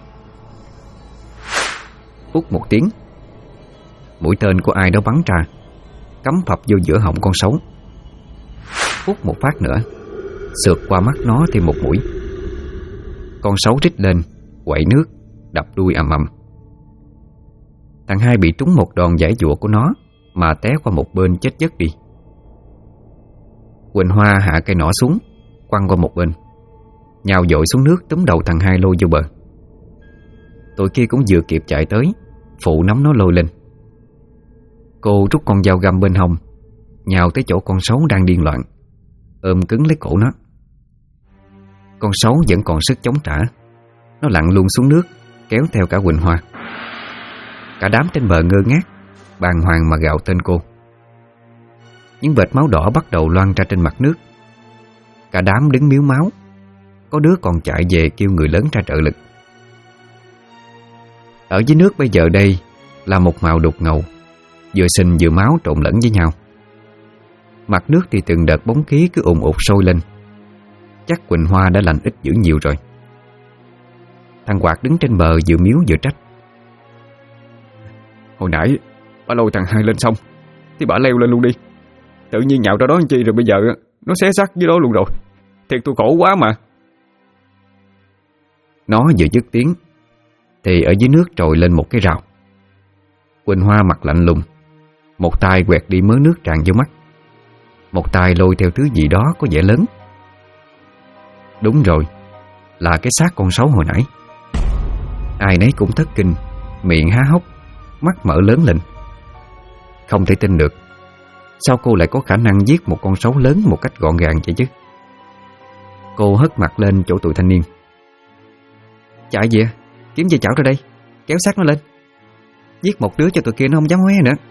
Út một tiếng, mũi tên của ai đó bắn ra, cắm phập vô giữa họng con sấu. Út một phát nữa, sượt qua mắt nó thêm một mũi. Con sấu rít lên, quậy nước, đập đuôi ầm ầm. Thằng hai bị trúng một đòn giãy giụa của nó mà té qua một bên chết giấc đi. Quỳnh Hoa hạ cây nỏ xuống, quăng qua một bên, nhào dội xuống nước túm đầu thằng hai lôi vô bờ. Tụi kia cũng vừa kịp chạy tới, phụ nắm nó lôi lên. Cô rút con dao găm bên hông, nhào tới chỗ con sấu đang điên loạn, ôm cứng lấy cổ nó. Con sấu vẫn còn sức chống trả. Nó lặn luôn xuống nước, kéo theo cả Quỳnh Hoa. Cả đám trên bờ ngơ ngác, bàng hoàng mà gào tên cô. Những vệt máu đỏ bắt đầu loang ra trên mặt nước. Cả đám đứng miếu máu. Có đứa còn chạy về kêu người lớn ra trợ lực. Ở dưới nước bây giờ đây là một màu đục ngầu, vừa xình vừa máu trộn lẫn với nhau. Mặt nước thì từng đợt bóng khí cứ ùn ụt sôi lên. Chắc Quỳnh Hoa đã lành ít dữ nhiều rồi. Thằng Quạt đứng trên bờ vừa miếu vừa trách: "Hồi nãy bà lôi thằng hai lên xong thì bà leo lên luôn đi. Tự nhiên nhạo ra đó làm chi, rồi bây giờ nó xé xác dưới đó luôn rồi. Thiệt tôi khổ quá mà." Nó vừa dứt tiếng thì ở dưới nước trồi lên một cái rào. Quỳnh Hoa mặt lạnh lùng, một tay quẹt đi mớ nước tràn vô mắt, một tay lôi theo thứ gì đó có vẻ lớn. Đúng rồi, là cái xác con sấu hồi nãy. Ai nấy cũng thất kinh, miệng há hốc, mắt mở lớn lên. Không thể tin được, sao cô lại có khả năng giết một con sấu lớn một cách gọn gàng vậy chứ? Cô hất mặt lên chỗ tụi thanh niên: "Chạy về, kiếm dây chảo ra đây, kéo xác nó lên. Giết một đứa cho tụi kia nó không dám hé nữa."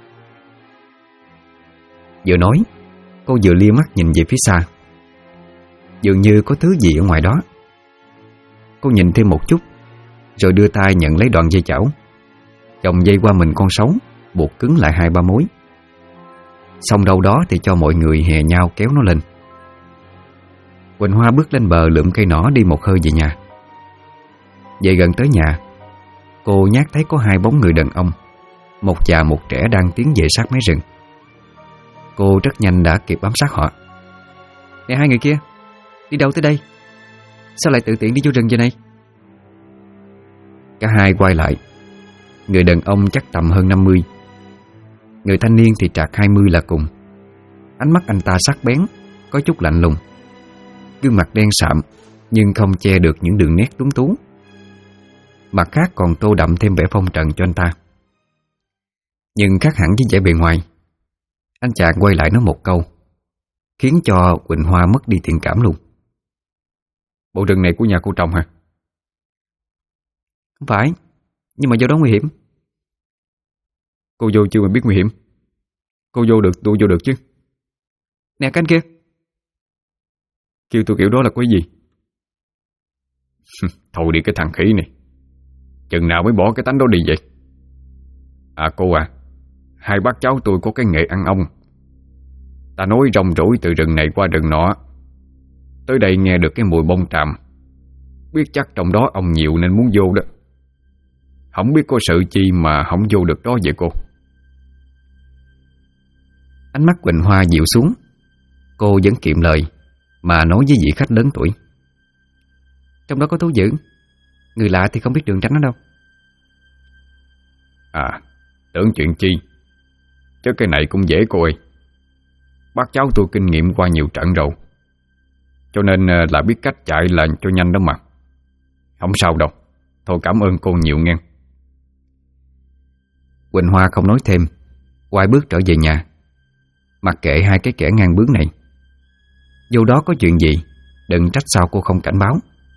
Vừa nói, cô vừa lia mắt nhìn về phía xa. Dường như có thứ gì ở ngoài đó. Cô nhìn thêm một chút, rồi đưa tay nhận lấy đoạn dây chảo, chồng dây qua mình con sấu, buộc cứng lại 2-3 mối. Xong đâu đó thì cho mọi người hè nhau kéo nó lên. Quỳnh Hoa bước lên bờ lượm cây nỏ đi một hơi về nhà. Về gần tới nhà, cô nhát thấy có 2 bóng người đàn ông, một già một trẻ đang tiến về sát mé rừng. Cô rất nhanh đã kịp bám sát họ. "Nè, 2 người kia, đi đâu tới đây? Sao lại tự tiện đi vô rừng vậy này?" Cả hai quay lại. Người đàn ông chắc tầm hơn 50, người thanh niên thì trạc 20 là cùng. Ánh mắt anh ta sắc bén, có chút lạnh lùng. Gương mặt đen sạm nhưng không che được những đường nét tuấn tú. Mặt khác còn tô đậm thêm vẻ phong trần cho anh ta. Nhưng khác hẳn với vẻ bề ngoài. Anh chàng quay lại nói một câu, khiến cho Quỳnh Hoa mất đi thiện cảm luôn. "Bộ rừng này của nhà cô trồng hả?" "Không phải, nhưng mà vô đó nguy hiểm." "Cô vô chưa mà biết nguy hiểm? Cô vô được, tôi vô được chứ." "Nè, cái anh kia." "Kêu tôi kiểu đó là có gì?" "Thôi đi cái thằng khỉ này, chừng nào mới bỏ cái tánh đó đi vậy?" "À cô à, 2 bác cháu tôi có cái nghề ăn ong. Ta nói rong rủi từ rừng này qua rừng nọ, tới đây nghe được cái mùi bông tràm, biết chắc trong đó ong nhiều nên muốn vô đó. Không biết có sự chi mà không vô được đó vậy cô?" Ánh mắt Quỳnh Hoa dịu xuống. Cô vẫn kiệm lời mà nói với vị khách lớn tuổi: "Trong đó có thú dữ, người lạ thì không biết đường tránh nó đâu." À, tưởng chuyện chi, chứ cái này cũng dễ cô ơi. Bác cháu tôi kinh nghiệm qua nhiều trận rồi, cho nên là biết cách chạy là cho nhanh đó mà. Không sao đâu, thôi cảm ơn cô nhiều nghe. Quỳnh Hoa không nói thêm, quay bước trở về nhà. Mặc kệ hai cái kẻ ngang bướng này, vô đó có chuyện gì đừng trách sao cô không cảnh báo.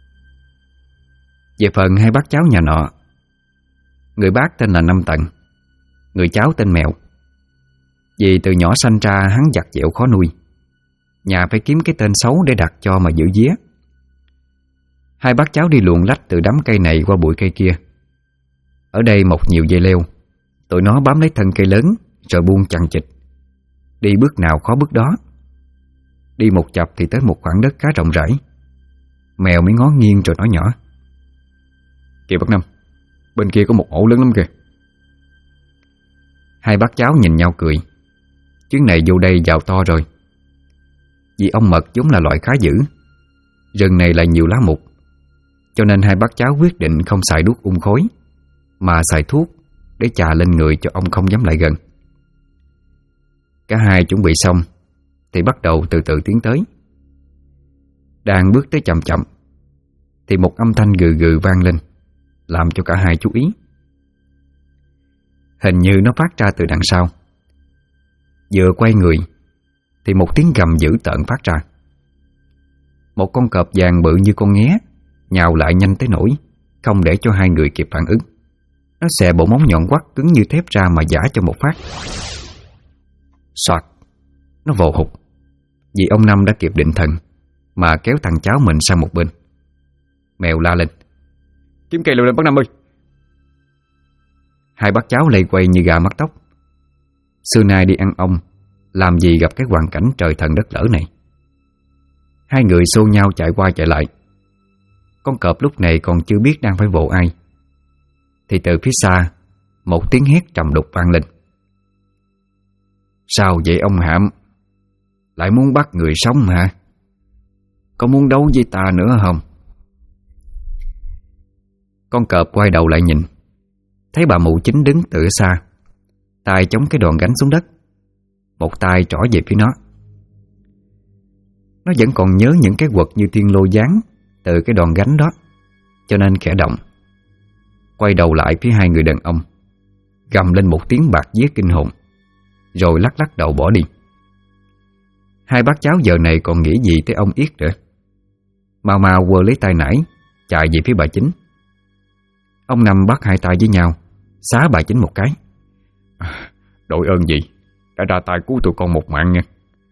Về phần hai bác cháu nhà nọ, người bác tên là Năm Tận, người cháu tên Mèo. Vì từ nhỏ sanh ra hắn giặt dẹo khó nuôi, nhà phải kiếm cái tên xấu để đặt cho mà giữ vía. Hai bác cháu đi luồn lách từ đám cây này qua bụi cây kia. Ở đây mọc nhiều dây leo, tụi nó bám lấy thân cây lớn rồi buông chằng chịt. Đi bước nào khó bước đó. Đi một chập thì tới một khoảng đất khá rộng rãi. Mèo mới ngó nghiêng rồi nói nhỏ: "Kìa bác Năm, bên kia có một ổ lớn lắm kìa." Hai bác cháu nhìn nhau cười. Chuyến này vô đây giàu to rồi. Vì ong mật vốn là loại khá dữ, rừng này lại nhiều lá mục, cho nên hai bác cháu quyết định không xài đuốc khối, mà xài thuốc để chà lên người cho ong không dám lại gần. Cả hai chuẩn bị xong thì bắt đầu từ từ tiến tới. Đang bước tới chậm chậm thì một âm thanh gừ gừ vang lên, làm cho cả hai chú ý. Hình như nó phát ra từ đằng sau. Vừa quay người thì một tiếng gầm dữ tợn phát ra. Một con cọp vàng bự như con nghé nhào lại nhanh tới nỗi không để cho hai người kịp phản ứng. Nó xè bộ móng nhọn quắt cứng như thép ra mà giã cho một phát. Soạt, nó vồ hụt. Vì ông Năm đã kịp định thần mà kéo thằng cháu mình sang một bên. Mèo la lên: "Kiếm cây leo lên bác Năm ơi!" Hai bác cháu lây quay như gà mắc tóc. Xưa nay đi ăn ong, làm gì gặp cái hoàn cảnh trời thần đất lở này. Hai người xô nhau chạy qua chạy lại. Con cọp lúc này còn chưa biết đang phải vồ ai, thì từ phía xa một tiếng hét trầm đục vang lên: "Sao vậy ông Hạm? Lại muốn bắt người sống hả? Có muốn đấu với ta nữa không?" Con cọp quay đầu lại nhìn, thấy bà mụ chính đứng từ xa, tay chống cái đòn gánh xuống đất, một tay trỏ về phía nó. Nó vẫn còn nhớ những cái quật như thiên lô giáng từ cái đòn gánh đó, cho nên khẽ động, quay đầu lại phía hai người đàn ông, gầm lên một tiếng bạc vía kinh hồn, rồi lắc lắc đầu bỏ đi. Hai bác cháu giờ này còn nghĩ gì tới ông Yết nữa. Mau mau quơ lấy tay nải chạy về phía bà chính. Ông Năm bắt hai tay với nhau, xá bà chính một cái: "Đội ơn gì đã ra tay cứu tụi con một mạng nha."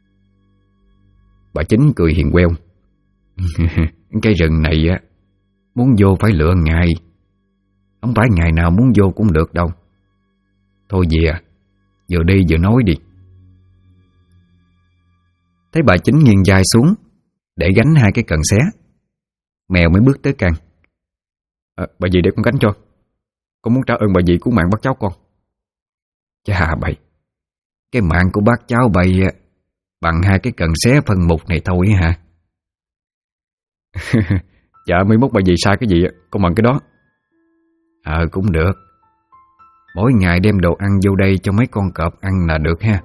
Bà chính cười hiền queo: "Cái rừng này á, muốn vô phải lựa ngày, không phải ngày nào muốn vô cũng được đâu. Thôi về, vừa đi vừa nói đi." Thấy bà chính nghiêng vai xuống để gánh hai cái cần xé, Mèo mới bước tới can: "Bà dì để con gánh cho. Con muốn trả ơn bà dì cứu mạng bác cháu con." "Chà bậy, cái mạng của bác cháu bậy bằng hai cái cần xé phân mục này thôi hả?" "Dạ mới mốt bà dì sai cái gì con bằng cái đó." Cũng được. Mỗi ngày đem đồ ăn vô đây cho mấy con cọp ăn là được ha."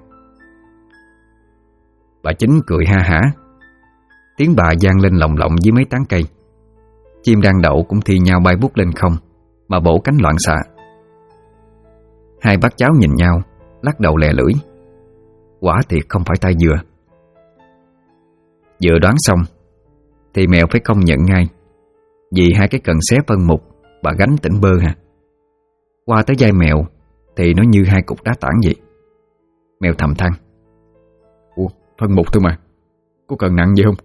Bà chính cười ha hả. Tiếng bà vang lên lồng lộng dưới mấy tán cây. Chim đang đậu cũng thi nhau bay vút lên không mà bổ cánh loạn xạ. Hai bác cháu nhìn nhau, lắc đầu lè lưỡi. Quả thiệt không phải tay dừa. Vừa đoán xong thì Mèo phải công nhận ngay, vì hai cái cần xé phân mục bà gánh tỉnh bơ hả. Qua tới vai Mèo thì nó như hai cục đá tảng vậy. Mèo thầm than: "Ủa, phân mục thôi mà, có cần nặng gì không?"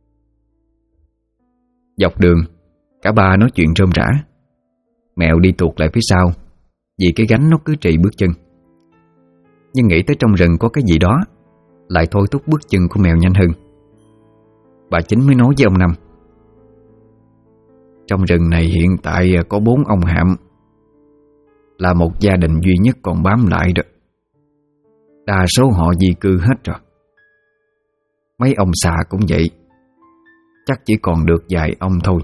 Dọc đường cả ba nói chuyện rôm rả. Mèo đi tuột lại phía sau vì cái gánh nó cứ trì bước chân. Nhưng nghĩ tới trong rừng có cái gì đó lại thôi thúc bước chân của Mèo nhanh hơn. Bà chính mới nói với ông Năm: "Trong rừng này hiện tại có 4 ông Hạm, là một gia đình duy nhất còn bám lại đó. Đa số họ di cư hết rồi. Mấy ông xà cũng vậy, chắc chỉ còn được vài ông thôi.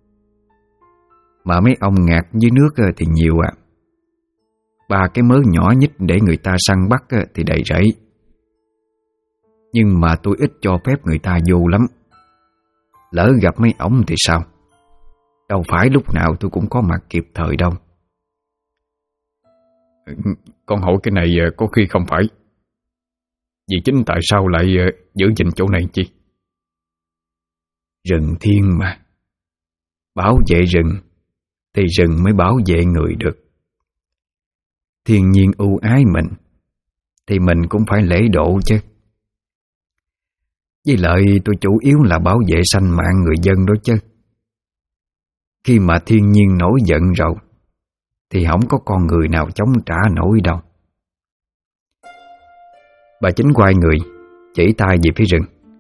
Mà mấy ông ngạt dưới nước thì nhiều à. 3 cái mớ nhỏ nhít để người ta săn bắt thì đầy rẫy. Nhưng mà tôi ít cho phép người ta vô lắm. Lỡ gặp mấy ổng thì sao? Đâu phải lúc nào tôi cũng có mặt kịp thời đâu. Con hỏi cái này có khi không phải. Vì chính tại sao lại giữ gìn chỗ này chi? Rừng thiên mà. Bảo vệ rừng thì rừng mới bảo vệ người được. Thiên nhiên ưu ái mình thì mình cũng phải lễ độ chứ. Với lại tôi chủ yếu là bảo vệ sanh mạng người dân đó chứ. Khi mà thiên nhiên nổi giận rồi thì không có con người nào chống trả nổi đâu. Bà Chính quay người chỉ tay về phía rừng.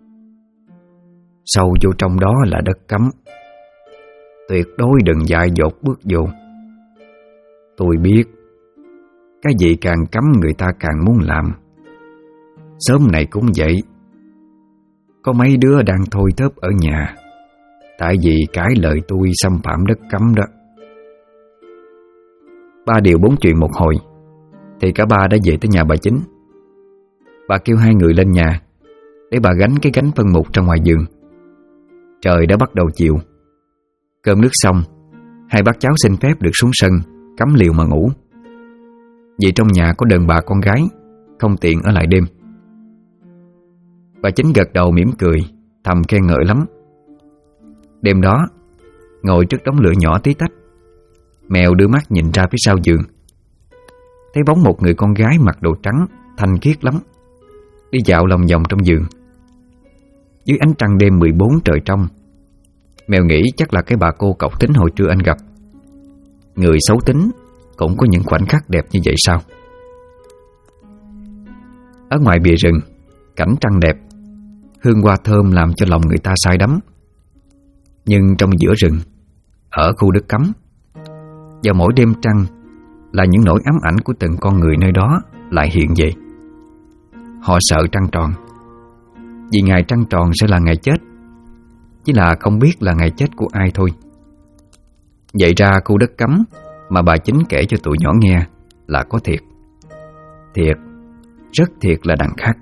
Sâu vô trong đó là đất cấm, tuyệt đối đừng dại dột bước vô. Tôi biết cái gì càng cấm người ta càng muốn làm. Sớm này cũng vậy. Có mấy đứa đang thôi thớp ở nhà tại vì cãi lời tôi xâm phạm đất cấm đó. 3 điều 4 chuyện một hồi thì cả ba đã về tới nhà bà Chính. Bà kêu 2 người lên nhà để bà gánh cái gánh phân mục ra ngoài giường. Trời đã bắt đầu chiều. Cơm nước xong, 2 bác cháu xin phép được xuống sân cắm liều mà ngủ. Vì trong nhà có đàn bà con gái, không tiện ở lại đêm. Bà Chính gật đầu mỉm cười, thầm khen ngợi lắm. Đêm đó, ngồi trước đống lửa nhỏ tí tách, mèo đưa mắt nhìn ra phía sau giường, thấy bóng một người con gái mặc đồ trắng, thanh khiết lắm, đi dạo lòng vòng trong giường. Dưới ánh trăng đêm 14 trời trong, mèo nghĩ chắc là cái bà cô cọc tính hồi trưa anh gặp. Người xấu tính cũng có những khoảnh khắc đẹp như vậy sao? Ở ngoài bìa rừng, cảnh trăng đẹp, hương hoa thơm làm cho lòng người ta say đắm. Nhưng trong giữa rừng, ở khu đất cấm, vào mỗi đêm trăng là những nỗi ám ảnh của từng con người nơi đó lại hiện về. Họ sợ trăng tròn, vì ngày trăng tròn sẽ là ngày chết, chỉ là không biết là ngày chết của ai thôi. Vậy ra khu đất cấm mà bà Chính kể cho tụi nhỏ nghe là có thiệt. Thiệt, rất thiệt là đằng khác.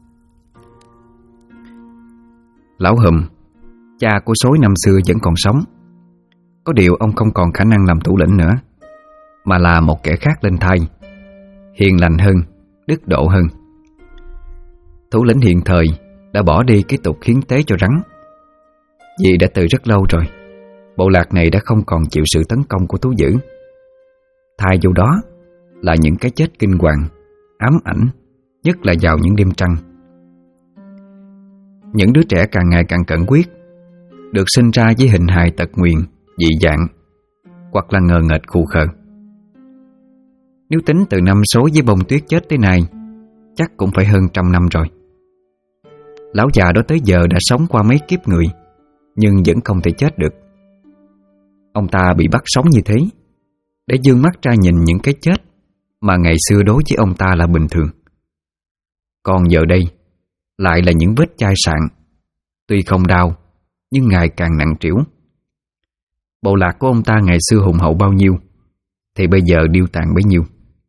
Lão Hùm, cha của Sói năm xưa vẫn còn sống. Có điều ông không còn khả năng làm thủ lĩnh nữa, mà là một kẻ khác lên thay, hiền lành hơn, đức độ hơn. Thủ lĩnh hiện thời đã bỏ đi cái tục hiến tế cho rắn. Vì đã từ rất lâu rồi, bộ lạc này đã không còn chịu sự tấn công của thú dữ. Thay vào đó là những cái chết kinh hoàng, ám ảnh, nhất là vào những đêm trăng. Những đứa trẻ càng ngày càng cận huyết, được sinh ra với hình hài tật nguyền, dị dạng, hoặc là ngờ nghệch khù khờ. Nếu tính từ năm Số với bông tuyết chết tới nay, chắc cũng phải hơn 100 năm rồi. Lão già đó tới giờ đã sống qua mấy kiếp người, nhưng vẫn không thể chết được. Ông ta bị bắt sống như thế để dương mắt ra nhìn những cái chết mà ngày xưa đối với ông ta là bình thường. Còn giờ đây lại là những vết chai sạn, tuy không đau nhưng ngày càng nặng trĩu. Bộ lạc của ông ta ngày xưa hùng hậu bao nhiêu thì bây giờ điêu tàn bấy nhiêu.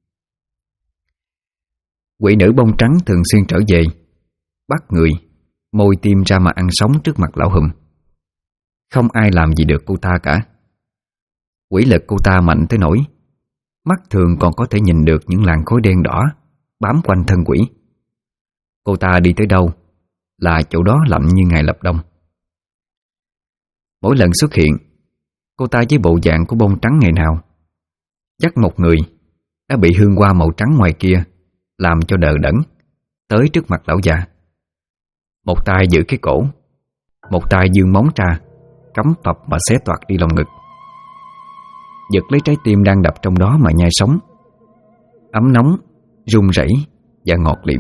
Quỷ nữ bông trắng thường xuyên trở về, bắt người, môi tim ra mà ăn sống trước mặt lão Hùm. Không ai làm gì được cô ta cả. Quỷ lực cô ta mạnh tới nỗi mắt thường còn có thể nhìn được những làn khói đen đỏ bám quanh thân quỷ. Cô ta đi tới đâu là chỗ đó lạnh như ngày lập đông. Mỗi lần xuất hiện, cô ta với bộ dạng của bông trắng ngày nào, dắt một người đã bị hương hoa màu trắng ngoài kia làm cho đờ đẫn, tới trước mặt lão già. Một tay giữ cái cổ, một tay giương móng ra, cắm phập mà xé toạc đi lòng ngực, giật lấy trái tim đang đập trong đó mà nhai sống. Ấm nóng, run rẩy và ngọt liệm.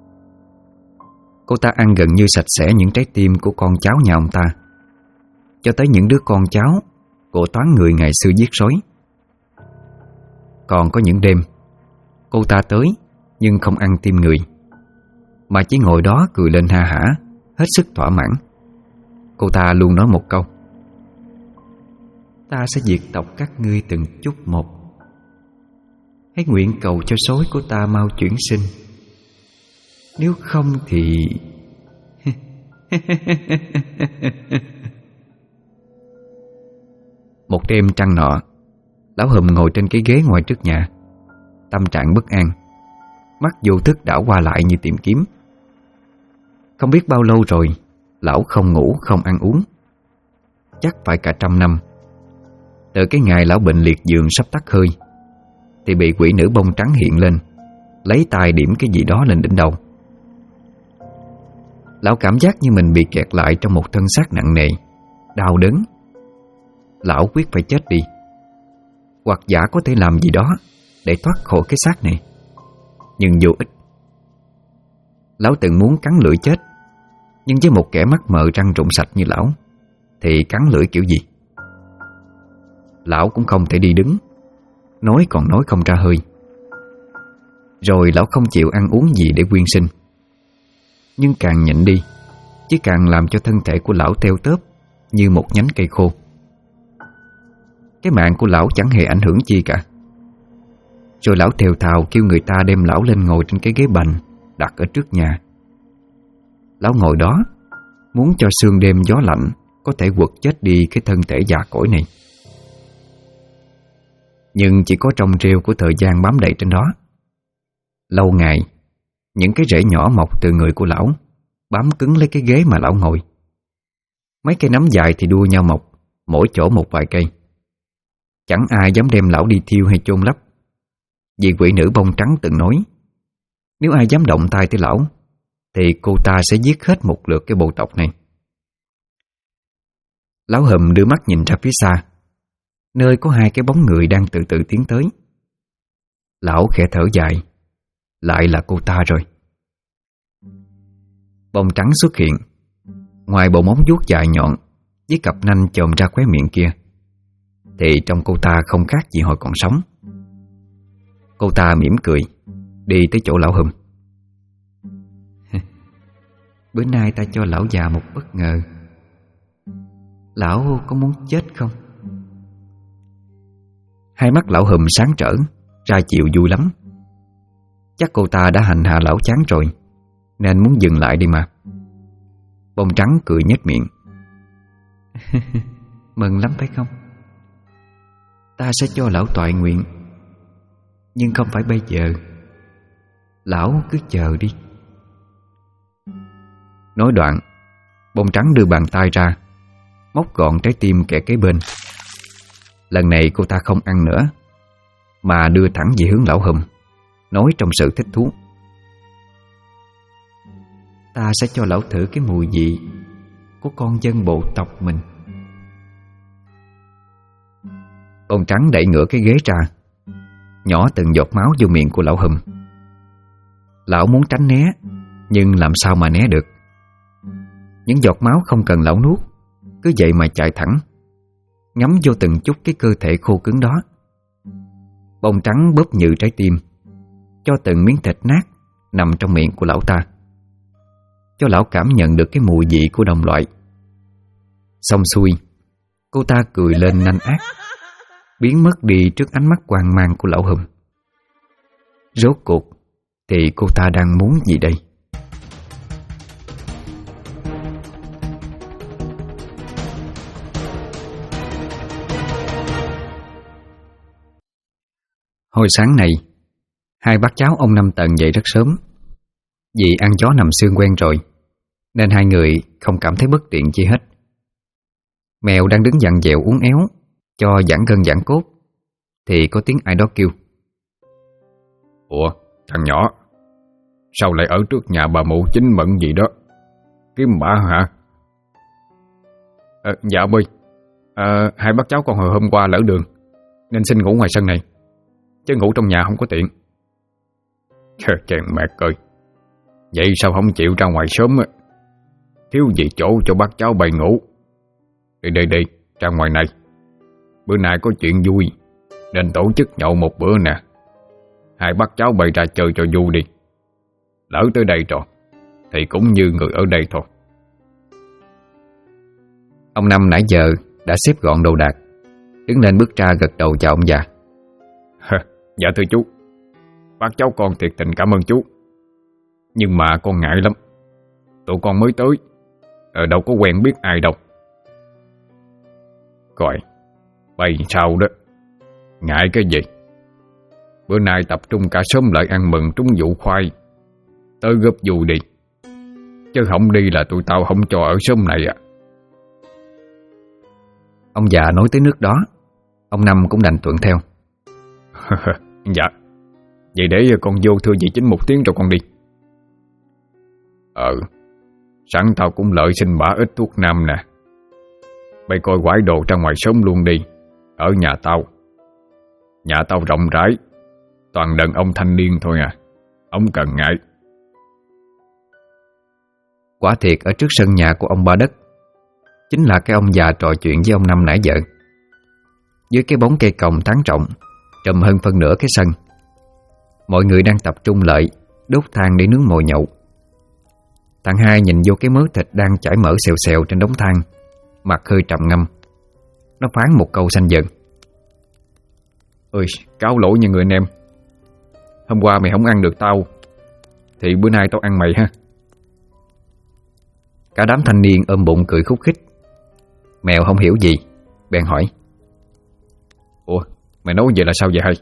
Cô ta ăn gần như sạch sẽ những trái tim của con cháu nhà ông ta, cho tới những đứa con cháu của toán người ngày xưa giết sói. Còn có những đêm cô ta tới nhưng không ăn tim người, mà chỉ ngồi đó cười lên ha hả, hết sức thỏa mãn. Cô ta luôn nói một câu: ta sẽ diệt tộc các ngươi từng chút một. Hãy nguyện cầu cho sói của ta mau chuyển sinh. Nếu không thì... Một đêm trăng nọ, Lão Hùm ngồi trên cái ghế ngoài trước nhà, tâm trạng bất an, mắt vô thức đảo qua lại như tìm kiếm. Không biết bao lâu rồi lão không ngủ không ăn uống, chắc phải cả 100 năm. Từ cái ngày lão bệnh liệt giường sắp tắt hơi thì bị quỷ nữ bông trắng hiện lên, lấy tay điểm cái gì đó lên đỉnh đầu. Lão cảm giác như mình bị kẹt lại trong một thân xác nặng nề, đau đớn. Lão quyết phải chết đi, hoặc giả có thể làm gì đó để thoát khỏi cái xác này, nhưng vô ích. Lão từng muốn cắn lưỡi chết, nhưng với một kẻ mắt mờ răng rụng sạch như lão thì cắn lưỡi kiểu gì? Lão cũng không thể đi đứng, nói còn nói không ra hơi. Rồi lão không chịu ăn uống gì để quyên sinh. Nhưng càng nhịn đi, chỉ càng làm cho thân thể của lão teo tóp như một nhánh cây khô. Cái mạng của lão chẳng hề ảnh hưởng chi cả. Rồi lão thều thào kêu người ta đem lão lên ngồi trên cái ghế bành đặt ở trước nhà. Lão ngồi đó, muốn cho sương đêm gió lạnh có thể quật chết đi cái thân thể già cỗi này. Nhưng chỉ có trong rêu của thời gian bám đầy trên đó. Lâu ngày, những cái rễ nhỏ mọc từ người của lão bám cứng lấy cái ghế mà lão ngồi. Mấy cây nấm dài thì đua nhau mọc, mỗi chỗ một vài cây. Chẳng ai dám đem lão đi thiêu hay chôn lấp, vì quỷ nữ bông trắng từng nói, nếu ai dám động tay tới lão thì cô ta sẽ giết hết một lượt cái bộ tộc này. Lão Hùm đưa mắt nhìn ra phía xa, nơi có hai cái bóng người đang từ từ tiến tới. Lão khẽ thở dài, lại là cô ta rồi. Bông trắng xuất hiện, ngoài bộ móng vuốt dài nhọn với cặp nanh chồm ra khóe miệng kia, thì trong cô ta không khác gì hồi còn sống. Cô ta mỉm cười, đi tới chỗ lão Hùm. Bữa nay ta cho lão già một bất ngờ. Lão có muốn chết không? Hai mắt lão Hùm sáng trở, ra chiều vui lắm. Chắc cô ta đã hành hạ lão chán rồi, nên muốn dừng lại đi mà. Bông trắng cười nhếch miệng. Mừng lắm phải không? Ta sẽ cho lão toại nguyện, nhưng không phải bây giờ. Lão cứ chờ đi. Nói đoạn, bông trắng đưa bàn tay ra, móc gọn trái tim kẻ kế bên. Lần này cô ta không ăn nữa, mà đưa thẳng về hướng lão Hùm, nói trong sự thích thú. Ta sẽ cho lão thử cái mùi vị của con dân bộ tộc mình. Bông trắng đẩy ngửa cái ghế ra, nhỏ từng giọt máu vô miệng của lão Hùm. Lão muốn tránh né, nhưng làm sao mà né được. Những giọt máu không cần lão nuốt, cứ vậy mà chạy thẳng, ngấm vô từng chút cái cơ thể khô cứng đó. Bông trắng bóp nhừ trái tim, cho từng miếng thịt nát nằm trong miệng của lão ta, cho lão cảm nhận được cái mùi vị của đồng loại. Xong xuôi, cô ta cười lên nanh ác, biến mất đi trước ánh mắt hoang mang của lão Hùm. Rốt cuộc thì cô ta đang muốn gì đây? Hồi sáng này, hai bác cháu ông Năm Tần dậy rất sớm. Vì ăn chó nằm xương quen rồi, nên hai người không cảm thấy bất tiện chi hết. Mèo đang đứng vặn vẹo uốn éo cho giãn gân giãn cốt, thì có tiếng ai đó kêu. Ủa, thằng nhỏ, sao lại ở trước nhà bà mụ Chính Mận gì đó? Kiếm bả hả? Dạ ông ơi, hai bác cháu con hồi hôm qua lỡ đường, nên xin ngủ ngoài sân này, chứ ngủ trong nhà không có tiện. Chèn mẹ ơi, vậy sao không chịu ra ngoài sớm á? Thiếu gì chỗ cho bác cháu bày ngủ. Đi, ra ngoài này. Bữa nay có chuyện vui, nên tổ chức nhậu một bữa nè. Hai bác cháu bày ra chơi cho vui đi. Lỡ tới đây rồi, thì cũng như người ở đây thôi. Ông Năm nãy giờ đã xếp gọn đồ đạc, đứng lên bước ra gật đầu chào ông già. Dạ thưa chú, bác cháu con thiệt tình cảm ơn chú. Nhưng mà con ngại lắm, tụi con mới tới, đâu có quen biết ai đâu. Coi, bày sao đó, ngại cái gì? Bữa nay tập trung cả xóm lại ăn mừng trúng vụ khoai, tới góp vui đi, chứ không đi là tụi tao không cho ở xóm này à. Ông già nói tới nước đó, ông Năm cũng đành thuận theo. Dạ, vậy để con vô thưa dì Chính một tiếng rồi con đi. Sẵn tao cũng lợi xin bả ít thuốc nam nè. Bây coi quải đồ ra ngoài sớm luôn đi. Ở nhà tao. Nhà tao rộng rãi, toàn đàn ông thanh niên thôi à, không cần ngại. Quả thiệt ở trước sân nhà của ông Ba Đất chính là cái ông già trò chuyện với ông Năm nãy giờ. Dưới cái bóng cây còng tán trọng, trùm hơn phân nửa cái sân, mọi người đang tập trung lại đốt than để nướng mồi nhậu. Thằng Hai nhìn vô cái mớ thịt đang chảy mỡ xèo xèo trên đống than, mặt hơi trầm ngâm. Nó phán một câu xanh dần. Ơi, cáo lỗi nha người anh em. Hôm qua mày không ăn được tao, thì bữa nay tao ăn mày ha. Cả đám thanh niên ôm bụng cười khúc khích. Mèo không hiểu gì, bèn hỏi: Ủa, mày nói vậy là sao vậy hay?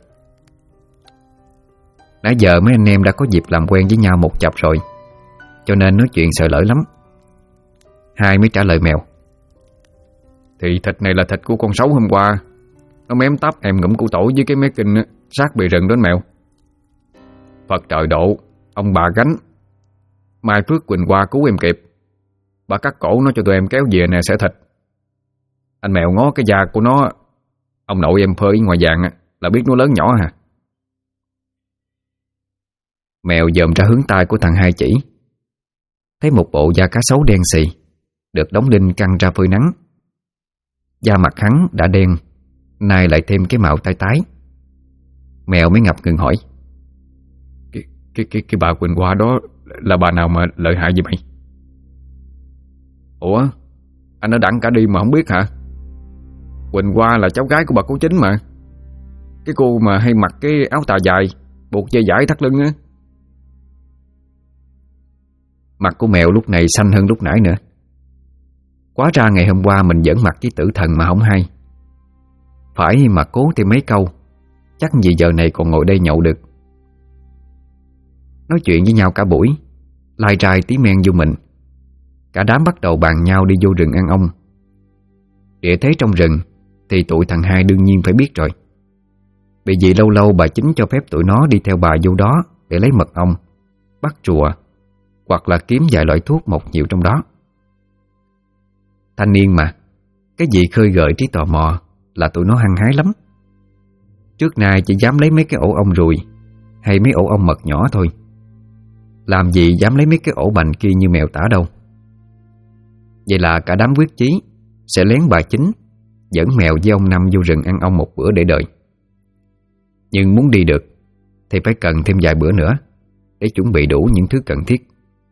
Nãy giờ mấy anh em đã có dịp làm quen với nhau một chập rồi, cho nên nói chuyện sợ lỡ lắm. Hai mới trả lời Mèo: Thì thịt này là thịt của con sấu hôm qua, nó mém tắp em ngụm củ tổ với cái mé kinh sát bì rừng đến Mèo. Phật trời độ, ông bà gánh, mai Phước Quỳnh qua cứu em kịp. Bà cắt cổ nó cho tụi em kéo về nè xẻ thịt. Anh Mèo ngó cái da của nó, ông nội em phơi ngoài vàng là biết nó lớn nhỏ hả? Mèo dòm ra hướng tay của thằng Hai chỉ, thấy một bộ da cá sấu đen xì được đóng đinh căng ra phơi nắng. Da mặt hắn đã đen, nay lại thêm cái mạo tái tái. Mèo mới ngập ngừng hỏi: Cái bà Quỳnh Hoa đó là bà nào mà lợi hại vậy mày? Ủa, anh đã đặng cả đi mà không biết hả? Quỳnh Hoa là cháu gái của bà Cố Chính mà. Cái cô mà hay mặc cái áo tà dài, buộc dây dải thắt lưng á. Mặt của Mèo lúc này xanh hơn lúc nãy nữa. Quá ra ngày hôm qua mình giỡn mặt với tử thần mà không hay. Phải mà cố thêm mấy câu, chắc gì giờ này còn ngồi đây nhậu được. Nói chuyện với nhau cả buổi, lai rai tí men vô mình. Cả đám bắt đầu bàn nhau đi vô rừng ăn ong. Địa thế trong rừng thì tụi thằng Hai đương nhiên phải biết rồi. Vì vậy lâu lâu bà Chính cho phép tụi nó đi theo bà vô đó để lấy mật ong, bắt rùa, hoặc là kiếm vài loại thuốc mộc nhiều trong đó. Thanh niên mà, cái gì khơi gợi trí tò mò là tụi nó hăng hái lắm. Trước nay chỉ dám lấy mấy cái ổ ong ruồi hay mấy ổ ong mật nhỏ thôi, làm gì dám lấy mấy cái ổ bành kia như Mèo tả đâu. Vậy là cả đám quyết chí sẽ lén bà Chính dẫn Mèo với ông Năm vô rừng ăn ong một bữa để đợi. Nhưng muốn đi được thì phải cần thêm vài bữa nữa để chuẩn bị đủ những thứ cần thiết.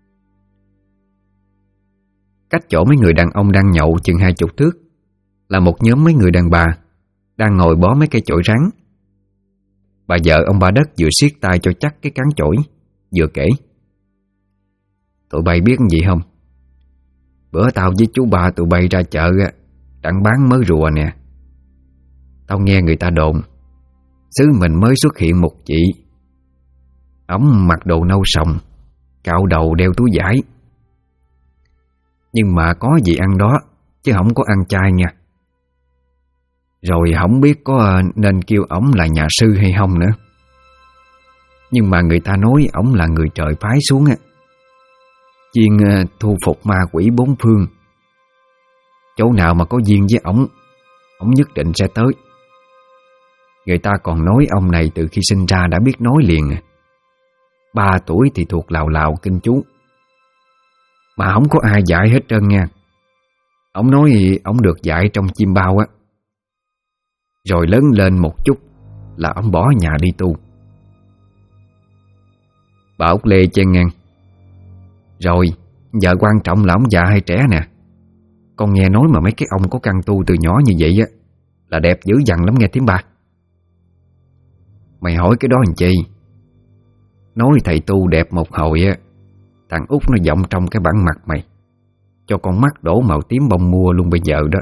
Cách chỗ mấy người đàn ông đang nhậu chừng 20 thước là một nhóm mấy người đàn bà đang ngồi bó mấy cây chổi rắn. Bà vợ ông Ba Đất vừa siết tay cho chắc cái cán chổi, vừa kể: Tụi bay biết gì không? Bữa tao với chú ba tụi bay ra chợ đang bán mớ rùa nè. Tao nghe người ta đồn xứ mình mới xuất hiện một chị. Ổng mặc đồ nâu sòng, cạo đầu đeo túi vải. Nhưng mà có gì ăn đó, chứ không có ăn chay nha. Rồi không biết có nên kêu ổng là nhà sư hay không nữa. Nhưng mà người ta nói ổng là người trời phái xuống chuyên thu phục ma quỷ bốn phương. Chỗ nào mà có duyên với ổng nhất định sẽ tới. Người ta còn nói ông này từ khi sinh ra đã biết nói liền. 3 tuổi thì thuộc lào lào kinh chú, mà không có ai dạy hết trơn nha. Ông nói ông được dạy trong chim bao á. Rồi lớn lên một chút là ông bỏ nhà đi tu. Bà Út Lê chen ngang: Rồi, giờ quan trọng là ông già hay trẻ nè. Con nghe nói mà mấy cái ông có căn tu từ nhỏ như vậy á là đẹp dữ dằn lắm nghe Thím Ba. Mày hỏi cái đó làm chi? Nói thầy tu đẹp một hồi á, thằng Út nó vọng trong cái bản mặt mày, cho con mắt đổ màu tím bông mua luôn bây giờ đó.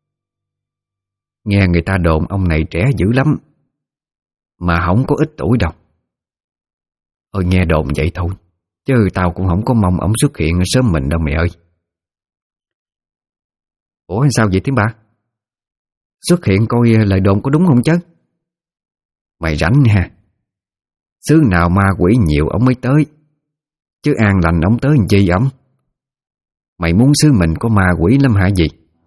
Nghe người ta đồn ông này trẻ dữ lắm, mà không có ít tuổi đâu. Ôi nghe đồn vậy thôi, chứ tao cũng không có mong ổng xuất hiện sớm mình đâu mẹ ơi. Ủa sao vậy Thím Ba? Xuất hiện coi lời đồn có đúng không chứ? Mày rảnh ha. Xứ nào ma quỷ nhiều ổng mới tới, chứ an lành ổng tới làm chi ổng? Mày muốn xứ mình có ma quỷ lắm hả gì?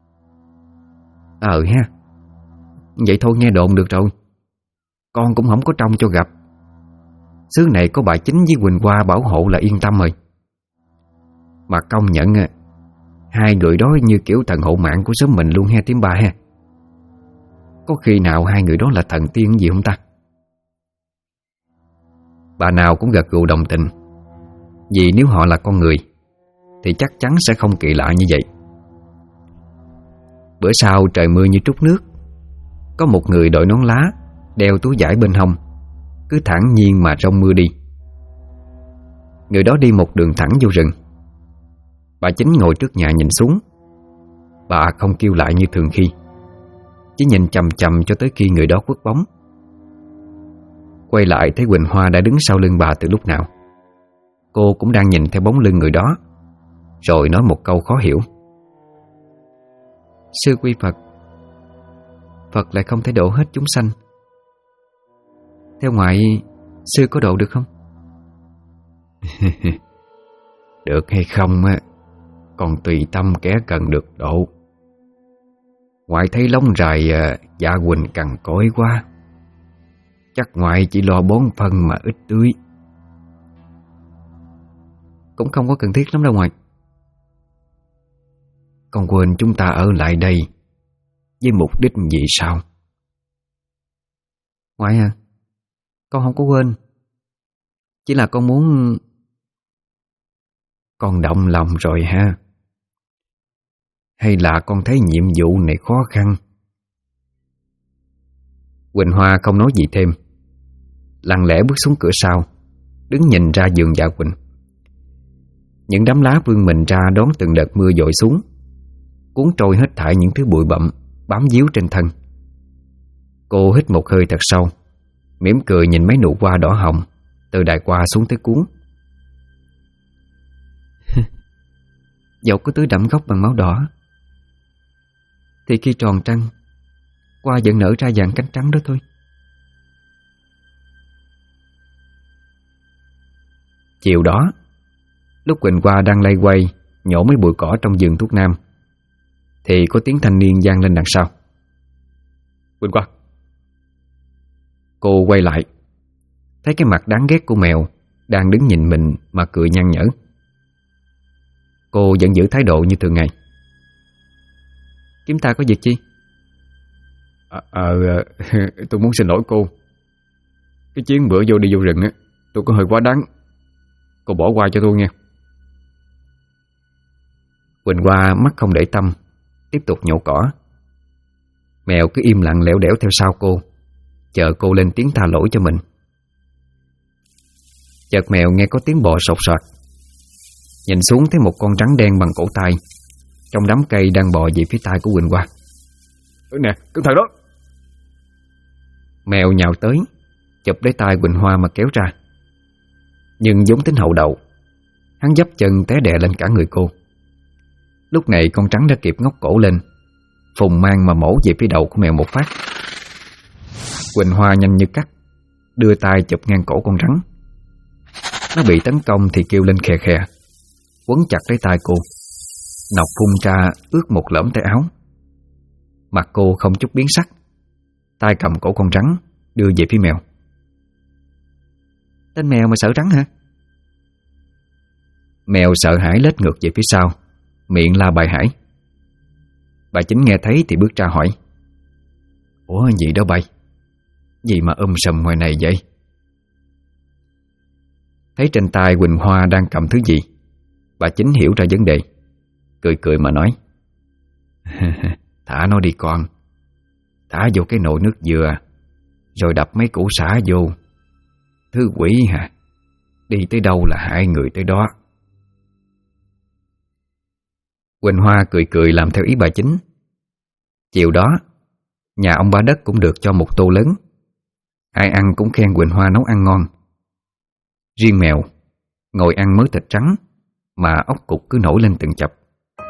Ha. Vậy thôi nghe đồn được rồi. Con cũng không có trông cho gặp. Xứ này có bà Chính với Quỳnh Hoa bảo hộ là yên tâm rồi. Mà công nhận hai người đó như kiểu thần hộ mạng của xóm mình luôn ha Thím Ba ha. Có khi nào hai người đó là thần tiên gì không ta? Bà nào cũng gật gù đồng tình, vì nếu họ là con người thì chắc chắn sẽ không kỳ lạ như vậy. Bữa sau trời mưa như trút nước, có một người đội nón lá, đeo túi vải bên hông, cứ thản nhiên mà rông mưa đi. Người đó đi một đường thẳng vô rừng. Bà Chính ngồi trước nhà nhìn xuống. Bà không kêu lại như thường khi, chỉ nhìn chằm chằm cho tới khi người đó khuất bóng. Quay lại thấy Quỳnh Hoa đã đứng sau lưng bà từ lúc nào. Cô cũng đang nhìn theo bóng lưng người đó, rồi nói một câu khó hiểu. Sư quy Phật, Phật lại không thể độ hết chúng sanh. Theo ngoại, sư có độ được không? Được hay không á, còn tùy tâm kẻ cần được độ. Ngoại thấy lông rài dạ Quỳnh cằn cỗi quá, chắc ngoại chỉ lo bón phân mà ít tưới. Cũng không có cần thiết lắm đâu ngoại. Con quên chúng ta ở lại đây với mục đích gì sao? Ngoại à, con không có quên. Chỉ là con muốn... Con động lòng rồi ha? Hay là con thấy nhiệm vụ này khó khăn? Quỳnh Hoa không nói gì thêm, lặng lẽ bước xuống cửa sau, đứng nhìn ra vườn dạ Quỳnh. Những đám lá vươn mình ra đón từng đợt mưa dội xuống, cuốn trôi hết thảy những thứ bụi bặm bám víu trên thân. Cô hít một hơi thật sâu, mỉm cười nhìn mấy nụ hoa đỏ hồng từ đài hoa xuống tới cuốn. Dẫu có tưới đẫm gốc bằng máu đỏ, thì khi tròn trăng, hoa vẫn nở ra dạng cánh trắng đó thôi. Chiều đó, lúc Quỳnh Hoa đang lay quay nhổ mấy bụi cỏ trong vườn thuốc nam, thì có tiếng thanh niên vang lên đằng sau. Quỳnh Hoa. Cô quay lại, thấy cái mặt đáng ghét của mèo đang đứng nhìn mình mà cười nhăn nhở. Cô vẫn giữ thái độ như thường ngày. Kiếm ta có việc chi? Tôi muốn xin lỗi cô. Cái chuyến bữa vô đi vô rừng á, tôi có hơi quá đáng. Cô bỏ qua cho tôi nghe. Quỳnh Hoa mắt không để tâm, tiếp tục nhổ cỏ. Mèo cứ im lặng lẻo đẻo theo sau cô, chờ cô lên tiếng tha lỗi cho mình. Chợt mèo nghe có tiếng bò sột soạt, nhìn xuống thấy một con rắn đen bằng cổ tay trong đám cây đang bò về phía tai của Quỳnh Hoa. Nè, cẩn thận đó. Mèo nhào tới, chụp lấy tay Quỳnh Hoa mà kéo ra. Nhưng vốn tính hậu đậu, hắn dấp chân té đè lên cả người cô. Lúc này con rắn đã kịp ngóc cổ lên, phùng mang mà mổ về phía đầu của mèo một phát. Quỳnh Hoa nhanh như cắt, đưa tay chụp ngang cổ con rắn. Nó bị tấn công thì kêu lên khè khè, quấn chặt lấy tay cô. Nọc phun ra ướt một lõm tay áo. Mặt cô không chút biến sắc, tay cầm cổ con rắn đưa về phía mèo. Tên mèo mà sợ rắn hả? Mèo sợ hãi lết ngược về phía sau, miệng la bài hải. Bà Chính nghe thấy thì bước ra hỏi. Ủa gì đó bay? Gì mà sầm ngoài này vậy? Thấy trên tay Quỳnh Hoa đang cầm thứ gì, Bà Chính hiểu ra vấn đề, cười cười mà nói: Thả nó đi con. Thả vô cái nồi nước dừa, rồi đập mấy củ sả vô. Thứ quỷ hả? Đi tới đâu là hại người tới đó. Quỳnh Hoa cười cười làm theo ý bà Chính. Chiều đó, nhà ông Ba Đất cũng được cho một tô lớn. Ai ăn cũng khen Quỳnh Hoa nấu ăn ngon. Riêng mèo ngồi ăn mớ thịt trắng mà ốc cục cứ nổi lên từng chập.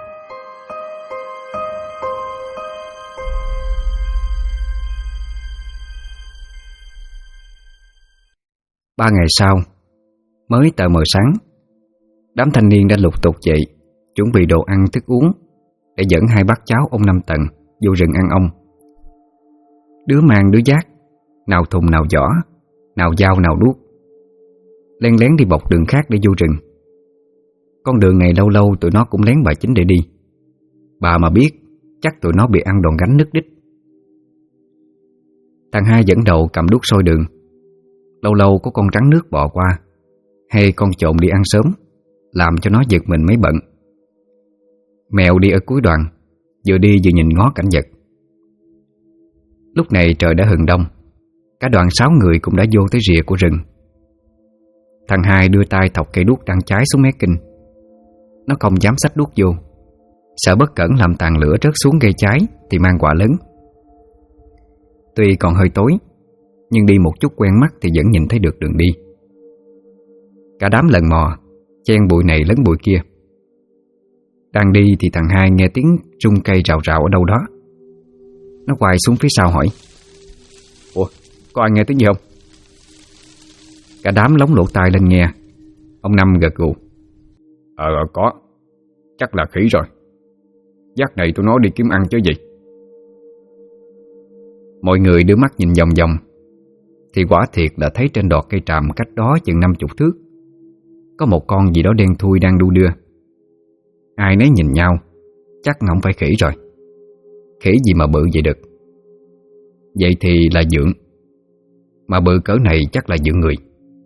Ba ngày sau, mới tờ mờ sáng, đám thanh niên đã lục tục dậy, chuẩn bị đồ ăn thức uống để dẫn hai bác cháu ông Năm Tần vô rừng ăn ong. Đứa mang đứa vác, nào thùng nào giỏ, nào dao nào đuốc, len lén đi bọc đường khác để vô rừng. Con đường này lâu lâu tụi nó cũng lén bà Chính để đi. Bà mà biết, chắc tụi nó bị ăn đòn gánh nứt đít. Thằng Hai dẫn đầu cầm đuốc soi đường. Lâu lâu có con rắn nước bò qua, hay con trộm đi ăn sớm, làm cho nó giật mình mấy bận. Mèo đi ở cuối đoàn, vừa đi vừa nhìn ngó cảnh vật. Lúc này trời đã hừng đông, cả đoàn 6 người cũng đã vô tới rìa của rừng. Thằng Hai đưa tay thọc cây đuốc đang cháy xuống mé kinh. Nó không dám xách đuốc vô, sợ bất cẩn làm tàn lửa rớt xuống gây cháy thì mang quả lớn. Tuy còn hơi tối, nhưng đi một chút quen mắt thì vẫn nhìn thấy được đường đi. Cả đám lần mò, chen bụi này lấn bụi kia. Đang đi thì thằng Hai nghe tiếng rung cây rào rào ở đâu đó. Nó quay xuống phía sau hỏi: Ủa, có ai nghe tiếng gì không? Cả đám lóng lỗ tai lên nghe. Ông Năm gật gù: Có. Chắc là khỉ rồi. Dắt này tụi nó đi kiếm ăn chứ gì. Mọi người đưa mắt nhìn vòng vòng, thì quả thiệt là thấy trên đọt cây tràm cách đó chừng 50 thước có một con gì đó đen thui đang đu đưa. Ai nấy nhìn nhau, chắc không phải khỉ rồi. Khỉ gì mà bự vậy được? Vậy thì là dượng. Mà bự cỡ này chắc là dượng người.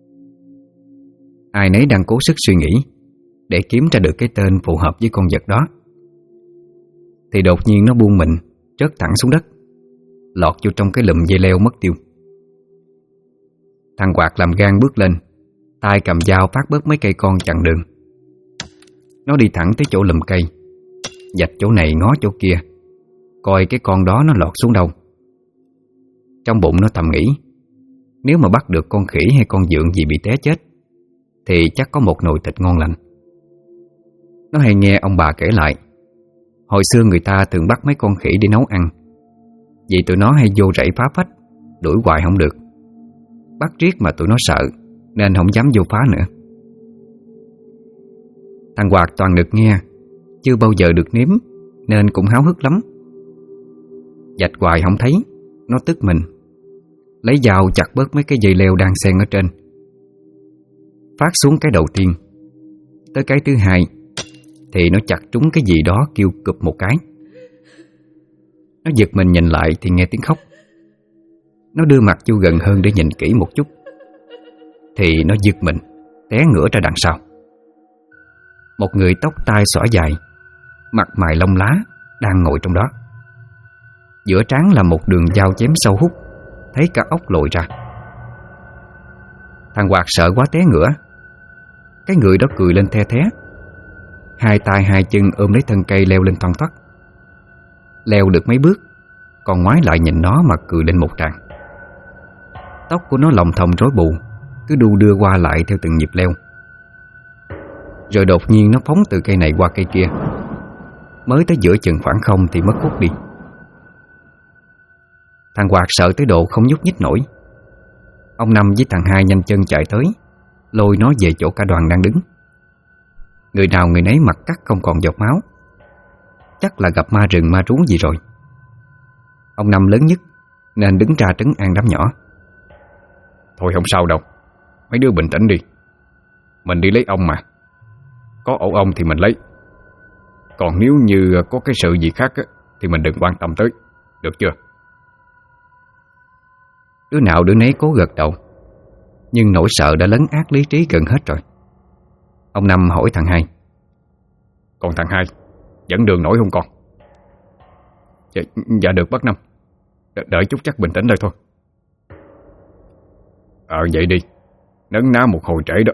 Ai nấy đang cố sức suy nghĩ để kiếm ra được cái tên phù hợp với con vật đó, thì đột nhiên nó buông mình, rớt thẳng xuống đất, lọt vô trong cái lùm dây leo mất tiêu. Thằng Quạt làm gan bước lên, tay cầm dao phát bớt mấy cây con chặn đường. Nó đi thẳng tới chỗ lùm cây, vạch chỗ này ngó chỗ kia, coi cái con đó nó lọt xuống đâu. Trong bụng nó thầm nghĩ, nếu mà bắt được con khỉ hay con dượng gì bị té chết thì chắc có một nồi thịt ngon lành. Nó hay nghe ông bà kể lại, hồi xưa người ta thường bắt mấy con khỉ để nấu ăn, vì tụi nó hay vô rẫy phá phách, đuổi hoài không được. Bắt riết mà tụi nó sợ, nên không dám vô phá nữa. Thằng Quạt toàn được nghe, chưa bao giờ được nếm, nên cũng háo hức lắm. Vạch hoài không thấy, nó tức mình, lấy dao chặt bớt mấy cái dây leo đang xen ở trên. Phát xuống cái đầu tiên, tới cái thứ hai thì nó chặt trúng cái gì đó kêu cụp một cái. Nó giật mình nhìn lại thì nghe tiếng khóc. Nó đưa mặt vô gần hơn để nhìn kỹ một chút, thì nó giật mình, té ngửa ra đằng sau. Một người tóc tai xõa dài, mặt mày lông lá, đang ngồi trong đó. Giữa trán là một đường dao chém sâu hút, thấy cả ốc lồi ra. Thằng Quạt sợ quá té ngửa. Cái người đó cười lên the thé, hai tay hai chân ôm lấy thân cây leo lên thoăn thoắt. Leo được mấy bước, còn ngoái lại nhìn nó mà cười lên một tràng. Tóc của nó lồng thòng rối bù, cứ đu đưa qua lại theo từng nhịp leo. Rồi đột nhiên nó phóng từ cây này qua cây kia, mới tới giữa chừng khoảng không thì mất hút đi. Thằng Quạt sợ tới độ không nhúc nhích nổi. Ông Năm với thằng Hai nhanh chân chạy tới, lôi nó về chỗ cả đoàn đang đứng. Người nào người nấy mặt cắt không còn giọt máu, chắc là gặp ma rừng ma rú gì rồi. Ông Năm lớn nhất nên đứng ra trấn an đám nhỏ. Thôi không sao đâu, mấy đứa bình tĩnh đi. Mình đi lấy ong mà, có ổ ong thì mình lấy. Còn nếu như có cái sự gì khác thì mình đừng quan tâm tới, được chưa? Đứa nào đứa nấy cố gật đầu, nhưng nỗi sợ đã lấn át lý trí gần hết rồi. Ông Năm hỏi thằng Hai: Còn thằng hai dẫn đường nổi không con? Dạ được bác Năm. Đợi chút chắc bình tĩnh rồi thôi. Vậy đi, nấn ná một hồi trễ đó.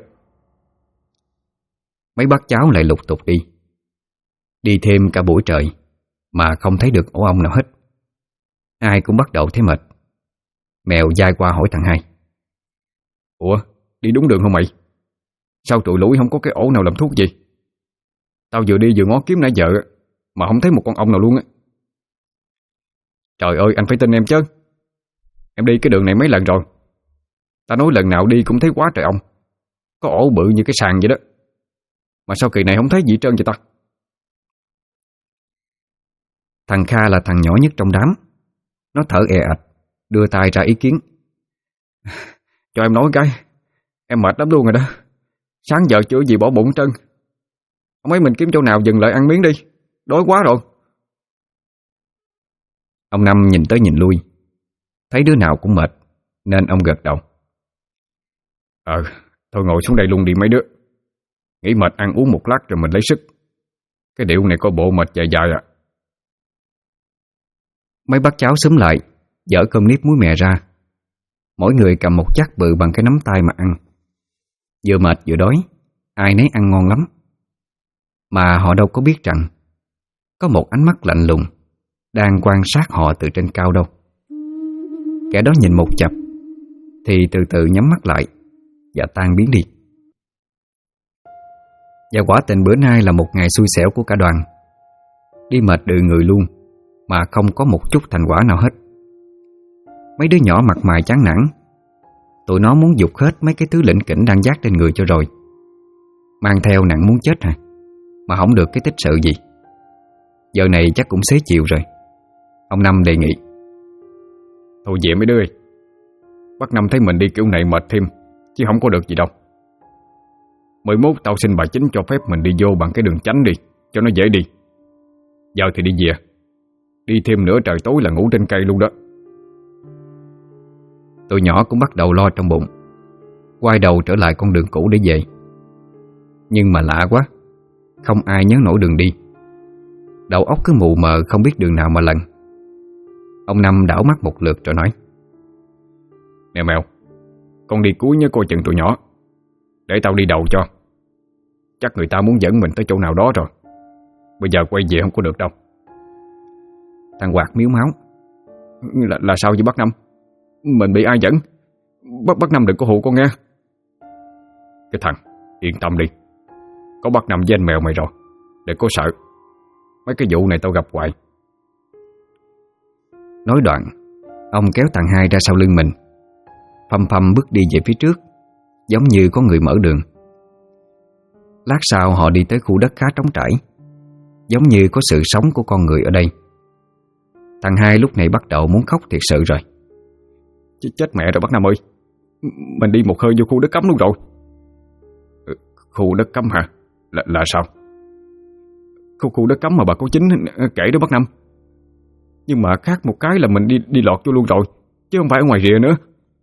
Mấy bác cháu lại lục tục đi. Đi thêm cả buổi trời mà không thấy được ổ ong nào hết. Ai cũng bắt đầu thấy mệt. Mèo dai qua hỏi thằng hai: Ủa, đi đúng đường không mày? Sao tụi lũi không có cái ổ nào làm thuốc gì? Tao vừa đi vừa ngó kiếm nãy giờ mà không thấy một con ong nào luôn á. Trời ơi, anh phải tin em chứ. Em đi cái đường này mấy lần rồi. Ta nói lần nào đi cũng thấy quá trời ong. Có ổ bự như cái sàn vậy đó. Mà sao kỳ này không thấy gì trơn vậy ta? Thằng Kha là thằng nhỏ nhất trong đám. Nó thở è ạch, đưa tay ra ý kiến: Cho em nói cái, em mệt lắm luôn rồi đó. Sáng giờ chưa gì bỏ bụng trơn. Mấy mình kiếm chỗ nào dừng lại ăn miếng đi. Đói quá rồi. Ông Năm nhìn tới nhìn lui, thấy đứa nào cũng mệt nên ông gật đầu: Thôi ngồi xuống đây luôn đi mấy đứa. Nghỉ mệt ăn uống một lát rồi mình lấy sức. Cái điệu này có bộ mệt dài dài à. Mấy bác cháu xúm lại dở cơm nếp muối mè ra. Mỗi người cầm một chắc bự bằng cái nắm tay mà ăn. Vừa mệt vừa đói, ai nấy ăn ngon lắm. Mà họ đâu có biết rằng có một ánh mắt lạnh lùng đang quan sát họ từ trên cao đâu. Kẻ đó nhìn một chập thì từ từ nhắm mắt lại và tan biến đi. Và quả tình bữa nay là một ngày xui xẻo của cả đoàn. Đi mệt đừ người luôn mà không có một chút thành quả nào hết. Mấy đứa nhỏ mặt mày chán nản. Tụi nó muốn giục hết mấy cái thứ lỉnh kỉnh đang vác trên người cho rồi. Mang theo nặng muốn chết hả? Mà không được cái tích sự gì. Giờ này chắc cũng xế chiều rồi. Ông Năm đề nghị: Thôi về mấy đứa ơi. Bác Năm thấy mình đi kiểu này mệt thêm, chứ không có được gì đâu. 11 tao xin bà chính cho phép mình đi vô bằng cái đường chánh đi, cho nó dễ đi. Giờ thì đi về. Đi thêm nửa trời tối là ngủ trên cây luôn đó. Tụi nhỏ cũng bắt đầu lo trong bụng, quay đầu trở lại con đường cũ để về. Nhưng mà lạ quá, không ai nhớ nổi đường đi. Đầu óc cứ mù mờ không biết đường nào mà lần. Ông Năm đảo mắt một lượt rồi nói: Nè mèo, con đi cuối nhớ coi chừng tụi nhỏ. Để tao đi đầu cho. Chắc người ta muốn dẫn mình tới chỗ nào đó rồi. Bây giờ quay về không có được đâu. Thằng Hoạt miếu máu: Là sao vậy bác Năm? Mình bị ai dẫn? Bác Năm đừng có hù con nghe. Cái thằng, yên tâm đi. Có bác Năm với anh mèo mày rồi. Đừng có sợ. Mấy cái vụ này tao gặp hoài. Nói đoạn, ông kéo thằng hai ra sau lưng mình, phầm phầm bước đi về phía trước, giống như có người mở đường. Lát sau họ đi tới khu đất khá trống trải, giống như có sự sống của con người ở đây. Thằng hai lúc này bắt đầu muốn khóc thiệt sự rồi. Chết mẹ rồi bác Năm ơi. Mình đi một hơi vô khu đất cấm luôn rồi. Khu đất cấm hả? Là sao? Khu đất cấm mà bà cô Chính kể đó bác Năm. Nhưng mà khác một cái là mình đi lọt vô luôn rồi, chứ không phải ở ngoài rìa nữa.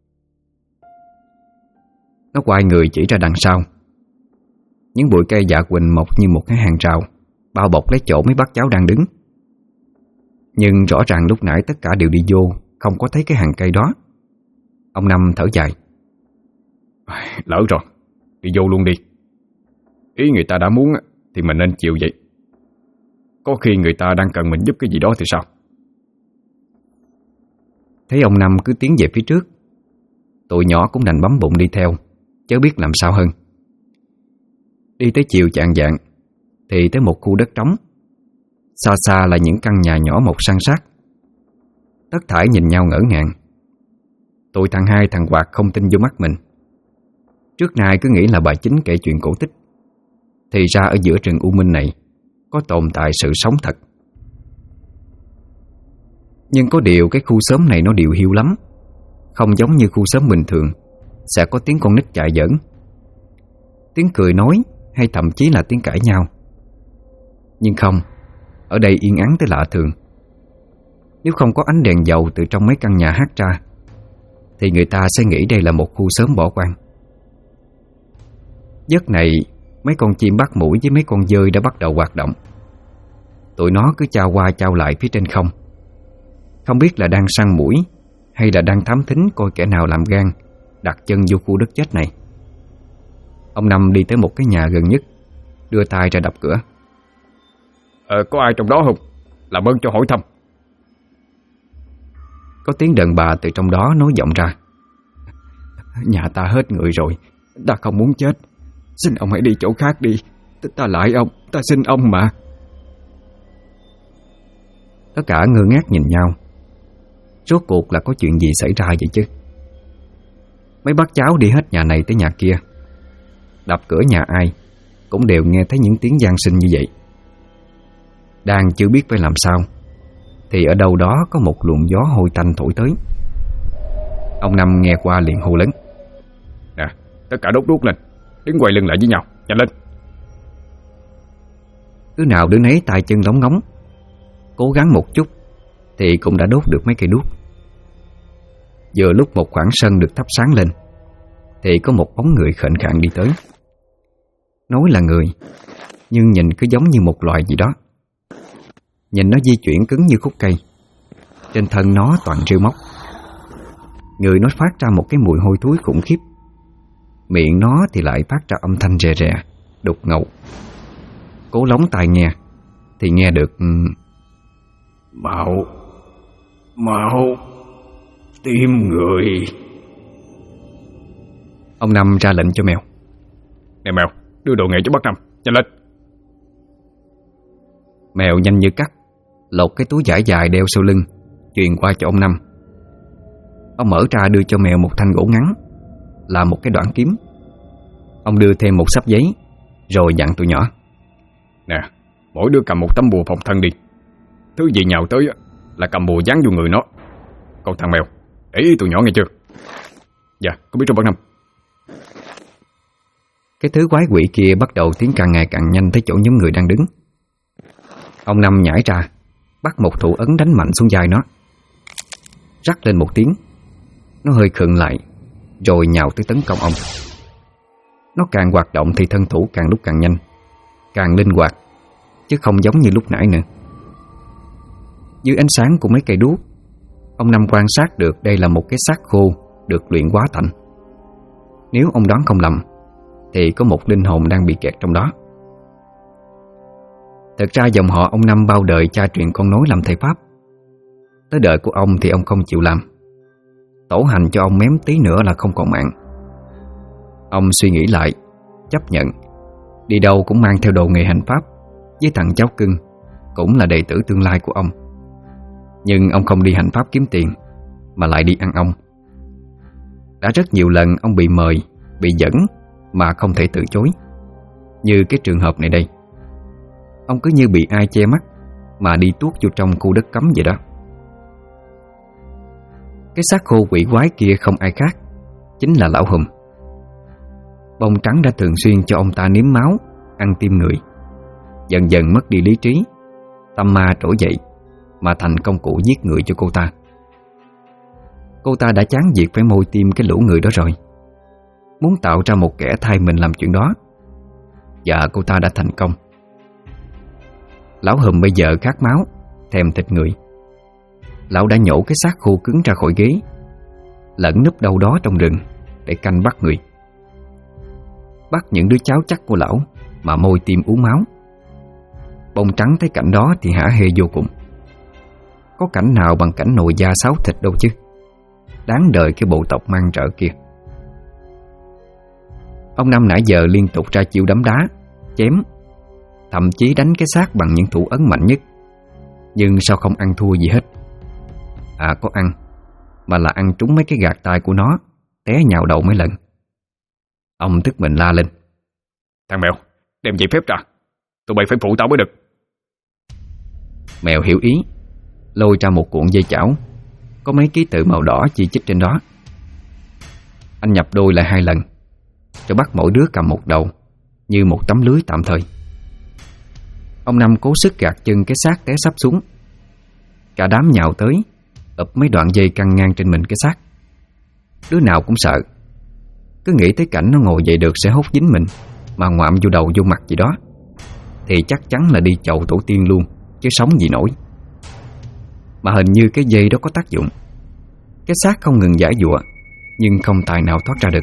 Nó quay người chỉ ra đằng sau. Những bụi cây dạ quỳnh mọc như một cái hàng rào, bao bọc lấy chỗ mấy bác cháu đang đứng. Nhưng rõ ràng lúc nãy tất cả đều đi vô, không có thấy cái hàng cây đó. Ông Năm thở dài: Lỡ rồi, đi vô luôn đi. Ý người ta đã muốn thì mình nên chịu vậy. Có khi người ta đang cần mình giúp cái gì đó thì sao? Thấy ông Năm cứ tiến về phía trước, tụi nhỏ cũng đành bấm bụng đi theo, chớ biết làm sao hơn. Đi tới chiều chạng vạng thì tới một khu đất trống. Xa xa là những căn nhà nhỏ mọc san sát. Tất thảy nhìn nhau ngỡ ngàng. Tụi thằng hai thằng Hoạt không tin vô mắt mình. Trước nay cứ nghĩ là bà Chính kể chuyện cổ tích, thì ra ở giữa rừng u minh này có tồn tại sự sống thật. Nhưng có điều cái khu xóm này nó điều hiu lắm. Không giống như khu xóm bình thường sẽ có tiếng con nít chạy giỡn, tiếng cười nói, hay thậm chí là tiếng cãi nhau. Nhưng không, ở đây yên ắng tới lạ thường. Nếu không có ánh đèn dầu từ trong mấy căn nhà hắt ra, thì người ta sẽ nghĩ đây là một khu xóm bỏ hoang. Giấc này mấy con chim bắt muỗi với mấy con dơi đã bắt đầu hoạt động. Tụi nó cứ chao qua chao lại phía trên không. Không biết là đang săn muỗi hay là đang thám thính coi kẻ nào làm gan đặt chân vô khu đất chết này. Ông Năm đi tới một cái nhà gần nhất, đưa tay ra đập cửa. Có ai trong đó không? Làm ơn cho hỏi thăm. Có tiếng đàn bà từ trong đó nói vọng ra. Nhà ta hết người rồi, ta không muốn chết. Xin ông hãy đi chỗ khác đi. Ta lại ông, ta xin ông mà. Tất cả ngơ ngác nhìn nhau. Rốt cuộc là có chuyện gì xảy ra vậy chứ? Mấy bác cháu đi hết nhà này tới nhà kia, đập cửa nhà ai cũng đều nghe thấy những tiếng van sinh như vậy. Đang chưa biết phải làm sao thì ở đâu đó có một luồng gió hôi tanh thổi tới. Ông Năm nghe qua liền hô lớn. Nè, tất cả đốt đuốc lên, đứng quay lưng lại với nhau, nhanh lên. Đứa nào đứa nấy tay chân lóng ngóng, cố gắng một chút thì cũng đã đốt được mấy cây đuốc. Vừa lúc một khoảng sân được thắp sáng lên thì có một bóng người khệnh khạng đi tới. Nói là người, nhưng nhìn cứ giống như một loài gì đó. Nhìn nó di chuyển cứng như khúc cây. Trên thân nó toàn rêu móc. Người nó phát ra một cái mùi hôi thối khủng khiếp. Miệng nó thì lại phát ra âm thanh rè rè, đục ngầu. Cố lóng tai nghe thì nghe được Mau tìm người. Ông Năm ra lệnh cho mèo. Nè mèo, đưa đồ nghề cho bác Năm, nhanh lên. Mèo nhanh như cắt lột cái túi vải dài đeo sau lưng, truyền qua cho ông Năm. Ông mở ra đưa cho mèo một thanh gỗ ngắn, là một cái đoạn kiếm. Ông đưa thêm một xấp giấy, rồi dặn tụi nhỏ. Nè, mỗi đứa cầm một tấm bùa phòng thân đi. Thứ gì nhào tới là cầm bùa dán vô người nó. Còn thằng mèo, để ý tụi nhỏ nghe chưa? Dạ, có biết trong bác Năm. Cái thứ quái quỷ kia bắt đầu tiến càng ngày càng nhanh tới chỗ nhóm người đang đứng. Ông Năm nhảy ra, bắt một thủ ấn đánh mạnh xuống vai nó. Rắc lên một tiếng, nó hơi khựng lại, rồi nhào tới tấn công ông. Nó càng hoạt động thì thân thủ càng lúc càng nhanh, càng linh hoạt, chứ không giống như lúc nãy nữa. Dưới ánh sáng của mấy cây đuốc, ông Năm quan sát được đây là một cái xác khô được luyện hóa thành. Nếu ông đoán không lầm thì có một linh hồn đang bị kẹt trong đó. Thật ra dòng họ ông Năm bao đời cha truyền con nối làm thầy pháp. Tới đời của ông thì ông không chịu làm. Tổ hành cho ông mém tí nữa là không còn mạng. Ông suy nghĩ lại, chấp nhận, đi đâu cũng mang theo đồ nghề hành pháp với thằng cháu cưng, cũng là đệ tử tương lai của ông. Nhưng ông không đi hành pháp kiếm tiền, mà lại đi ăn ong. Đã rất nhiều lần ông bị mời, bị dẫn mà không thể từ chối. Như cái trường hợp này đây, ông cứ như bị ai che mắt mà đi tuốt vô trong khu đất cấm vậy đó. Cái xác khô quỷ quái kia không ai khác, chính là lão Hùm. Bông Trắng đã thường xuyên cho ông ta nếm máu, ăn tim người. Dần dần mất đi lý trí, tâm ma trỗi dậy, mà thành công cụ giết người cho cô ta. Cô ta đã chán việc phải môi tim cái lũ người đó rồi, muốn tạo ra một kẻ thay mình làm chuyện đó. Và cô ta đã thành công. Lão Hùm bây giờ khát máu, thèm thịt người. Lão đã nhổ cái xác khô cứng ra khỏi ghế, lẫn núp đâu đó trong rừng để canh bắt người. Bắt những đứa cháu chắc của lão mà môi tim uống máu. Bông Trắng thấy cảnh đó thì hả hê vô cùng. Có cảnh nào bằng cảnh nồi da sáo thịt đâu chứ. Đáng đời cái bộ tộc mang rợ kia. Ông Năm nãy giờ liên tục ra chiêu đấm đá, chém, thậm chí đánh cái xác bằng những thủ ấn mạnh nhất. Nhưng sao không ăn thua gì hết. À có ăn, mà là ăn trúng mấy cái gạt tay của nó, té nhào đầu mấy lần. Ông tức mình la lên. Thằng mèo, đem giấy phép ra, tụi bay phải phụ tao mới được. Mèo hiểu ý, lôi ra một cuộn dây chảo, có mấy ký tự màu đỏ chi chít trên đó. Anh nhập đôi lại 2 lần, cho bắt mỗi đứa cầm một đầu, như một tấm lưới tạm thời. Ông Năm cố sức gạt chân cái xác té sắp xuống. Cả đám nhào tới, ập mấy đoạn dây căng ngang trên mình cái xác. Đứa nào cũng sợ, cứ nghĩ tới cảnh nó ngồi dậy được sẽ hốt dính mình, mà ngoạm vô đầu vô mặt gì đó thì chắc chắn là đi chầu tổ tiên luôn, chứ sống gì nổi. Mà hình như cái dây đó có tác dụng. Cái xác không ngừng giãy giụa, nhưng không tài nào thoát ra được.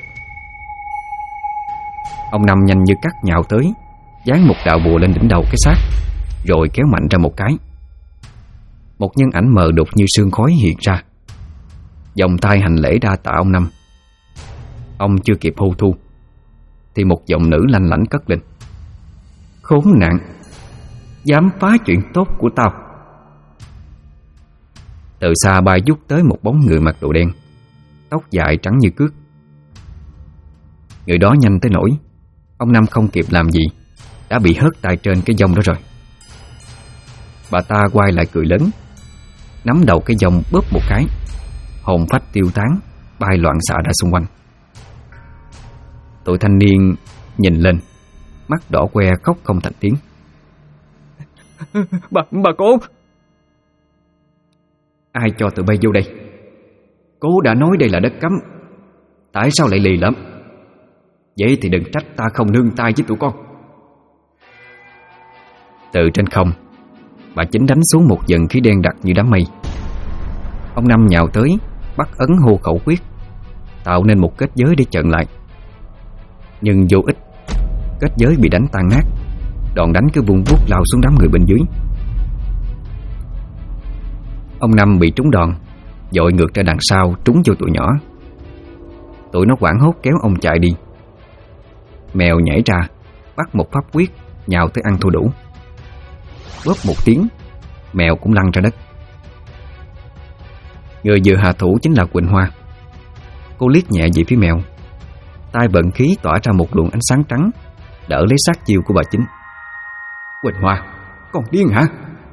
Ông Năm nhanh như cắt nhào tới, dán một đạo bùa lên đỉnh đầu cái xác, rồi kéo mạnh ra một cái. Một nhân ảnh mờ đục như sương khói hiện ra, vòng tay hành lễ đa tạ ông Năm. Ông chưa kịp hô thu thì một giọng nữ lanh lảnh cất lên: "Khốn nạn, dám phá chuyện tốt của tao." Từ xa bay vút tới một bóng người mặc đồ đen, tóc dài trắng như cước. Người đó nhanh tới nỗi ông Năm không kịp làm gì đã bị hất tay trên cái vong đó rồi. Bà ta quay lại cười lớn, nắm đầu cái vong bóp một cái, hồn phách tiêu tán, bay loạn xạ ra xung quanh. Tụi thanh niên nhìn lên, mắt đỏ que khóc không thành tiếng. Bà cố! Ai cho tụi bay vô đây? Cố đã nói đây là đất cấm, tại sao lại lì lắm? Vậy thì đừng trách ta không nương tay với tụi con. Từ trên không, bà Chính đánh xuống một dần khí đen đặc như đám mây. Ông Năm nhào tới, bắt ấn hô khẩu quyết, tạo nên một kết giới để chặn lại. Nhưng vô ích, kết giới bị đánh tan nát, đòn đánh cứ vung vút lao xuống đám người bên dưới. Ông Năm bị trúng đòn, dội ngược ra đằng sau, trúng vô tụi nhỏ. Tụi nó hoảng hốt kéo ông chạy đi. Mèo nhảy ra, bắt một pháp quyết, nhào tới ăn thua đủ. Bóp một tiếng, mèo cũng lăn ra đất. Người vừa hạ thủ chính là Quỳnh Hoa. Cô liếc nhẹ về phía mèo, tay vận khí tỏa ra một luồng ánh sáng trắng, đỡ lấy sát chiêu của bà Chính. Quỳnh Hoa, con điên hả?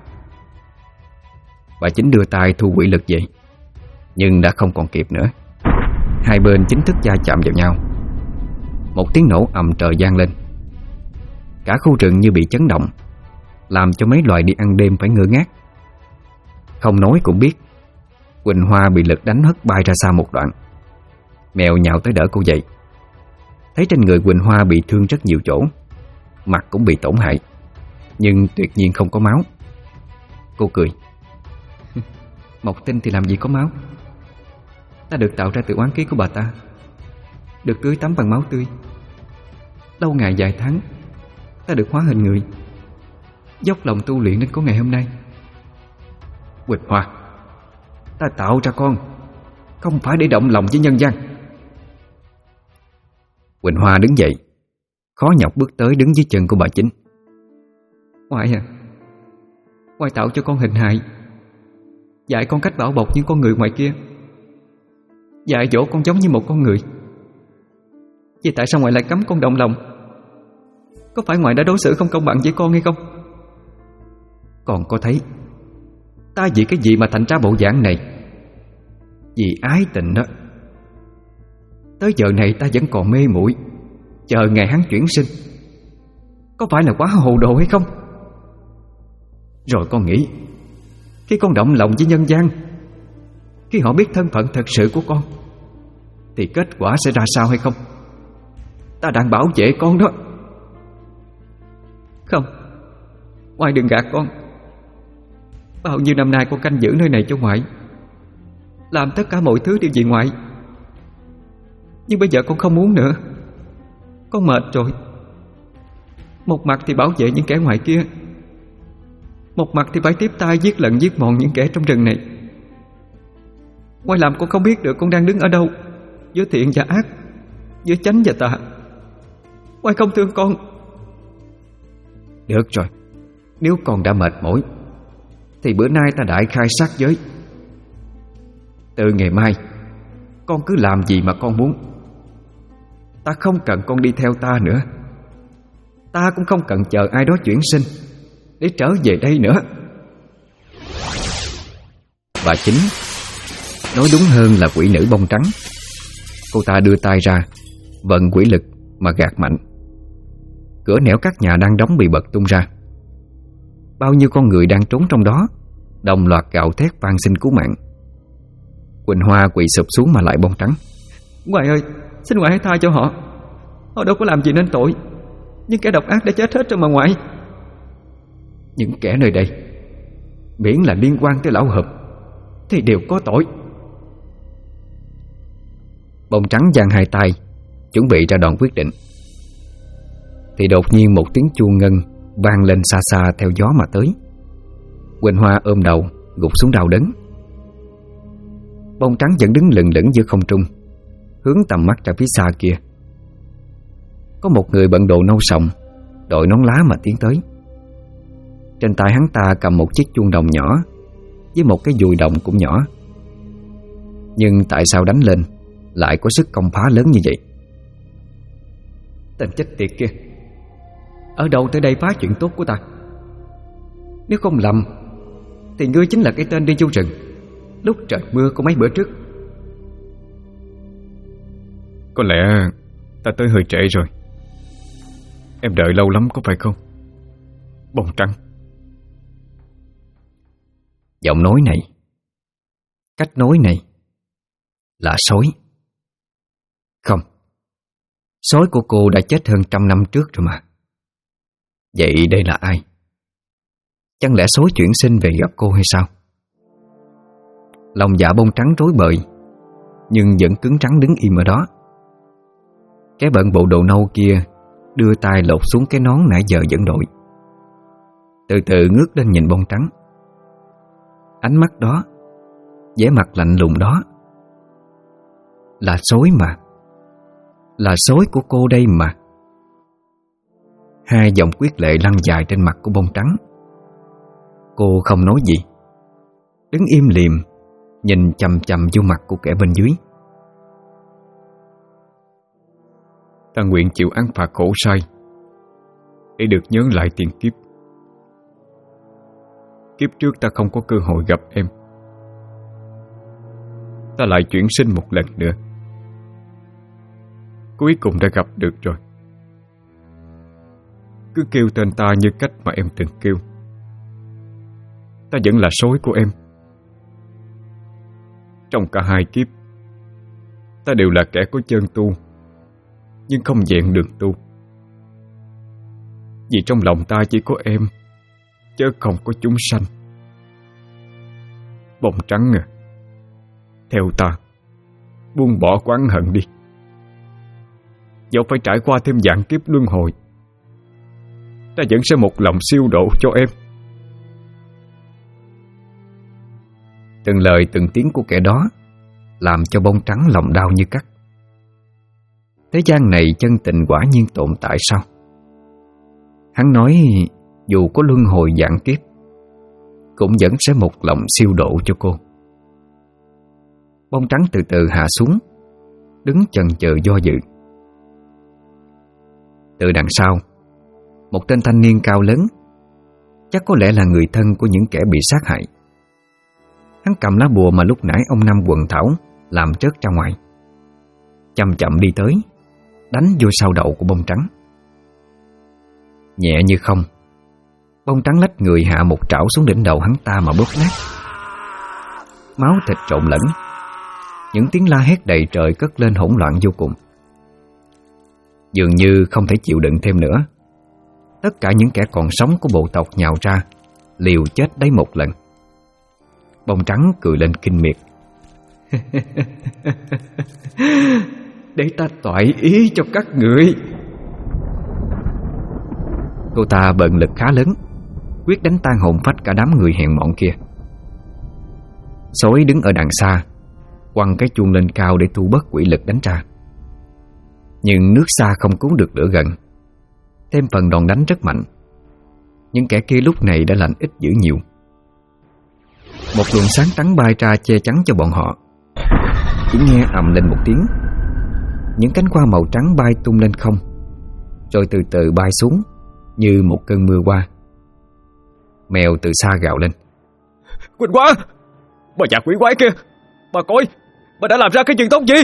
Bà Chính đưa tay thu quỷ lực về, nhưng đã không còn kịp nữa. Hai bên chính thức va chạm vào nhau. Một tiếng nổ ầm trời vang lên. Cả khu rừng như bị chấn động, làm cho mấy loài đi ăn đêm phải ngơ ngác. Không nói cũng biết, Quỳnh Hoa bị lực đánh hất bay ra xa một đoạn. Mèo nhào tới đỡ cô dậy. Thấy trên người Quỳnh Hoa bị thương rất nhiều chỗ, mặt cũng bị tổn hại, nhưng tuyệt nhiên không có máu. Cô cười: Mộc Tinh thì làm gì có máu. Ta được tạo ra từ oán khí của bà ta, được tưới tắm bằng máu tươi. Lâu ngày dài tháng, ta được hóa hình người, dốc lòng tu luyện đến có ngày hôm nay. Quỳnh Hoa, ta tạo ra con không phải để động lòng với nhân gian. Quỳnh Hoa đứng dậy, khó nhọc bước tới đứng dưới chân của bà Chính. Ngoại à, ngoại tạo cho con hình hài, dạy con cách bảo bọc những con người ngoài kia, dạy dỗ con giống như một con người. Vậy tại sao ngoại lại cấm con động lòng? Có phải ngoại đã đối xử không công bằng với con hay không? Con có thấy ta vì cái gì mà thành ra bộ dạng này? Vì ái tình đó. Tới giờ này ta vẫn còn mê muội, chờ ngày hắn chuyển sinh. Có phải là quá hồ đồ hay không? Rồi con nghĩ, khi con động lòng với nhân gian, khi họ biết thân phận thật sự của con, thì kết quả sẽ ra sao hay không? Ta đang bảo vệ con đó. Không, ngoại đừng gạt con. Bao nhiêu năm nay con canh giữ nơi này cho ngoại, làm tất cả mọi thứ đều vì ngoại. Nhưng bây giờ con không muốn nữa. Con mệt rồi. Một mặt thì bảo vệ những kẻ ngoài kia, một mặt thì phải tiếp tay giết lận giết mòn những kẻ trong rừng này. Ngoại làm con không biết được con đang đứng ở đâu, giữa thiện và ác, giữa chánh và tà. Ngoại không thương con. Được rồi, nếu con đã mệt mỏi thì bữa nay ta đại khai sát giới. Từ ngày mai, con cứ làm gì mà con muốn. Ta không cần con đi theo ta nữa. Ta cũng không cần chờ ai đó chuyển sinh để trở về đây nữa. Bà Chính, nói đúng hơn là quỷ nữ bông trắng. Cô ta đưa tay ra, vận quỷ lực mà gạt mạnh. Cửa nẻo các nhà đang đóng bị bật tung ra. Bao nhiêu con người đang trốn trong đó đồng loạt gào thét van xin cứu mạng. Quỳnh Hoa quỳ sụp xuống mà lại bông trắng. Ngoại ơi, xin ngoại hãy tha cho họ. Họ đâu có làm gì nên tội. những kẻ độc ác đã chết hết rồi mà ngoại. Những kẻ nơi đây miễn là liên quan tới lão Hợp thì đều có tội. Bông trắng giang hai tay chuẩn bị ra đòn quyết định, thì đột nhiên một tiếng chuông ngân vang lên xa xa theo gió mà tới. Quỳnh Hoa ôm đầu gục xuống đau đớn. Bông trắng vẫn đứng lững lững giữa không trung, hướng tầm mắt ra phía xa kia. Có một người bận đồ nâu sòng, đội nón lá mà tiến tới. Trên tay hắn ta cầm một chiếc chuông đồng nhỏ với một cái dùi đồng cũng nhỏ. Nhưng tại sao đánh lên lại có sức công phá lớn như vậy? Tên chết tiệt kia, ở đâu tới đây phá chuyện tốt của ta? Nếu không lầm thì ngươi chính là cái tên đi du rừng lúc trời mưa của mấy bữa trước. Có lẽ ta tới hơi trễ rồi. Em đợi lâu lắm có phải không, Bông trắng? Giọng nói này, cách nói này là sói. Không, sói của cô đã chết hơn 100 năm trước rồi mà. Vậy đây là ai? Chẳng lẽ sói chuyển sinh về gặp cô hay sao? Lòng dạ Bông trắng rối bời, nhưng vẫn cứng rắn đứng im ở đó. Cái bận bộ đồ nâu kia đưa tay lột xuống cái nón nãy giờ vẫn đội, từ từ ngước lên nhìn Bông trắng. Ánh mắt đó, vẻ mặt lạnh lùng đó, là sói mà, là sói của cô đây mà. Hai dòng quyết lệ lăn dài trên mặt của Bông trắng. Cô không nói gì, đứng im lìm nhìn chằm chằm vô mặt của kẻ bên dưới. Ta nguyện chịu án phạt khổ sai để được nhớ lại tiền kiếp. Kiếp trước ta không có cơ hội gặp em, ta lại chuyển sinh một lần nữa. Cuối cùng đã gặp được rồi. Cứ kêu tên ta như cách mà em từng kêu. Ta vẫn là sói của em. Trong cả hai kiếp, ta đều là kẻ có chân tu nhưng không vẹn đường tu. Vì trong lòng ta chỉ có em, chứ không có chúng sanh. Bông trắng à, theo ta, buông bỏ oán hận đi. Dẫu phải trải qua thêm vạn kiếp luân hồi, ta vẫn sẽ một lòng siêu độ cho em. Từng lời từng tiếng của kẻ đó làm cho Bông trắng lòng đau như cắt. Thế gian này chân tình quả nhiên tồn tại sao? Hắn nói dù có luân hồi vạn kiếp cũng vẫn sẽ một lòng siêu độ cho cô. Bông trắng từ từ hạ xuống, đứng chần chờ do dự. Từ đằng sau, một tên thanh niên cao lớn, chắc có lẽ là người thân của những kẻ bị sát hại. Hắn cầm lá bùa mà lúc nãy ông Năm quần thảo làm rớt ra ngoài, chậm chậm đi tới, đánh vô sau đầu của Bông trắng. Nhẹ như không, Bông trắng lách người hạ một trảo xuống đỉnh đầu hắn ta mà bóp nát. Máu thịt trộn lẫn, những tiếng la hét đầy trời cất lên hỗn loạn vô cùng. Dường như không thể chịu đựng thêm nữa, tất cả những kẻ còn sống của bộ tộc nhào ra, liều chết đấy một lần. Bông trắng cười lên kinh miệt. Để ta toại ý cho các người. Cô ta bận lực khá lớn, quyết đánh tan hồn phách cả đám người hèn mọn kia. Sói đứng ở đằng xa, quăng cái chuông lên cao để thu bớt quỷ lực đánh ra. Nhưng nước xa không cứu được lửa gần, thêm phần đòn đánh rất mạnh. Những kẻ kia lúc này đã lạnh ít dữ nhiều. Một luồng sáng trắng bay ra che chắn cho bọn họ. Chỉ nghe ầm lên một tiếng, những cánh hoa màu trắng bay tung lên không, rồi từ từ bay xuống như một cơn mưa qua. Mèo từ xa gào lên. Quỳnh Hoa, bà già quỷ quái kia, bà coi, bà đã làm ra cái chuyện tốt gì?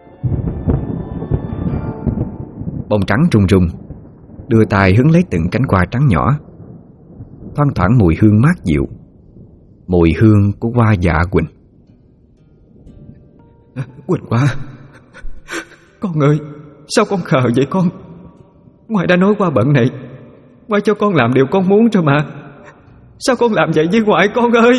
Bông trắng run run, đưa tay hứng lấy từng cánh hoa trắng nhỏ. Thoang thoảng mùi hương mát dịu, mùi hương của hoa dạ quỳnh. Quỳnh Hoa, con ơi, sao con khờ vậy con? Ngoại đã nói qua bận này, ngoại cho con làm điều con muốn rồi mà. Sao con làm vậy với ngoại con ơi?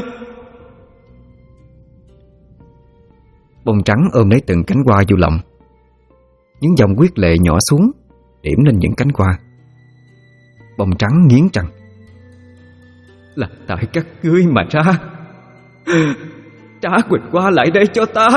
Bông trắng ôm lấy từng cánh hoa vô lòng. Những dòng huyết lệ nhỏ xuống, điểm lên những cánh hoa. Bông trắng nghiến răng: Là tại các ngươi mà ra. Trả Quỳnh Hoa lại đây cho ta.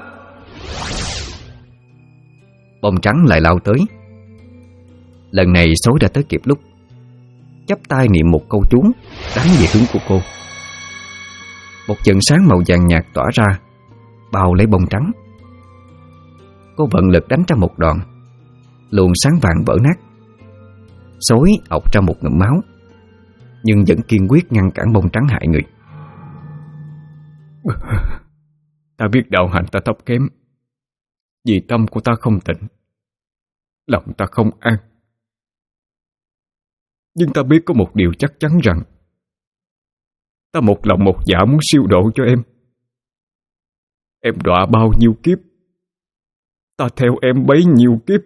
Bông trắng lại lao tới. Lần này Sói đã tới kịp lúc, chắp tay niệm một câu chú đánh về hướng của cô. Một chùm sáng màu vàng nhạt tỏa ra, bao lấy bông trắng. Cô vận lực đánh ra một đòn, luồng sáng vàng vỡ nát. Sói ọc ra một ngụm máu, nhưng vẫn kiên quyết ngăn cản bông trắng hại người. Ta biết đạo hạnh ta thấp kém, vì tâm của ta không tịnh, lòng ta không an. Nhưng ta biết có một điều chắc chắn rằng ta một lòng một dạ muốn siêu độ cho em. Em đọa bao nhiêu kiếp, ta theo em bấy nhiêu kiếp.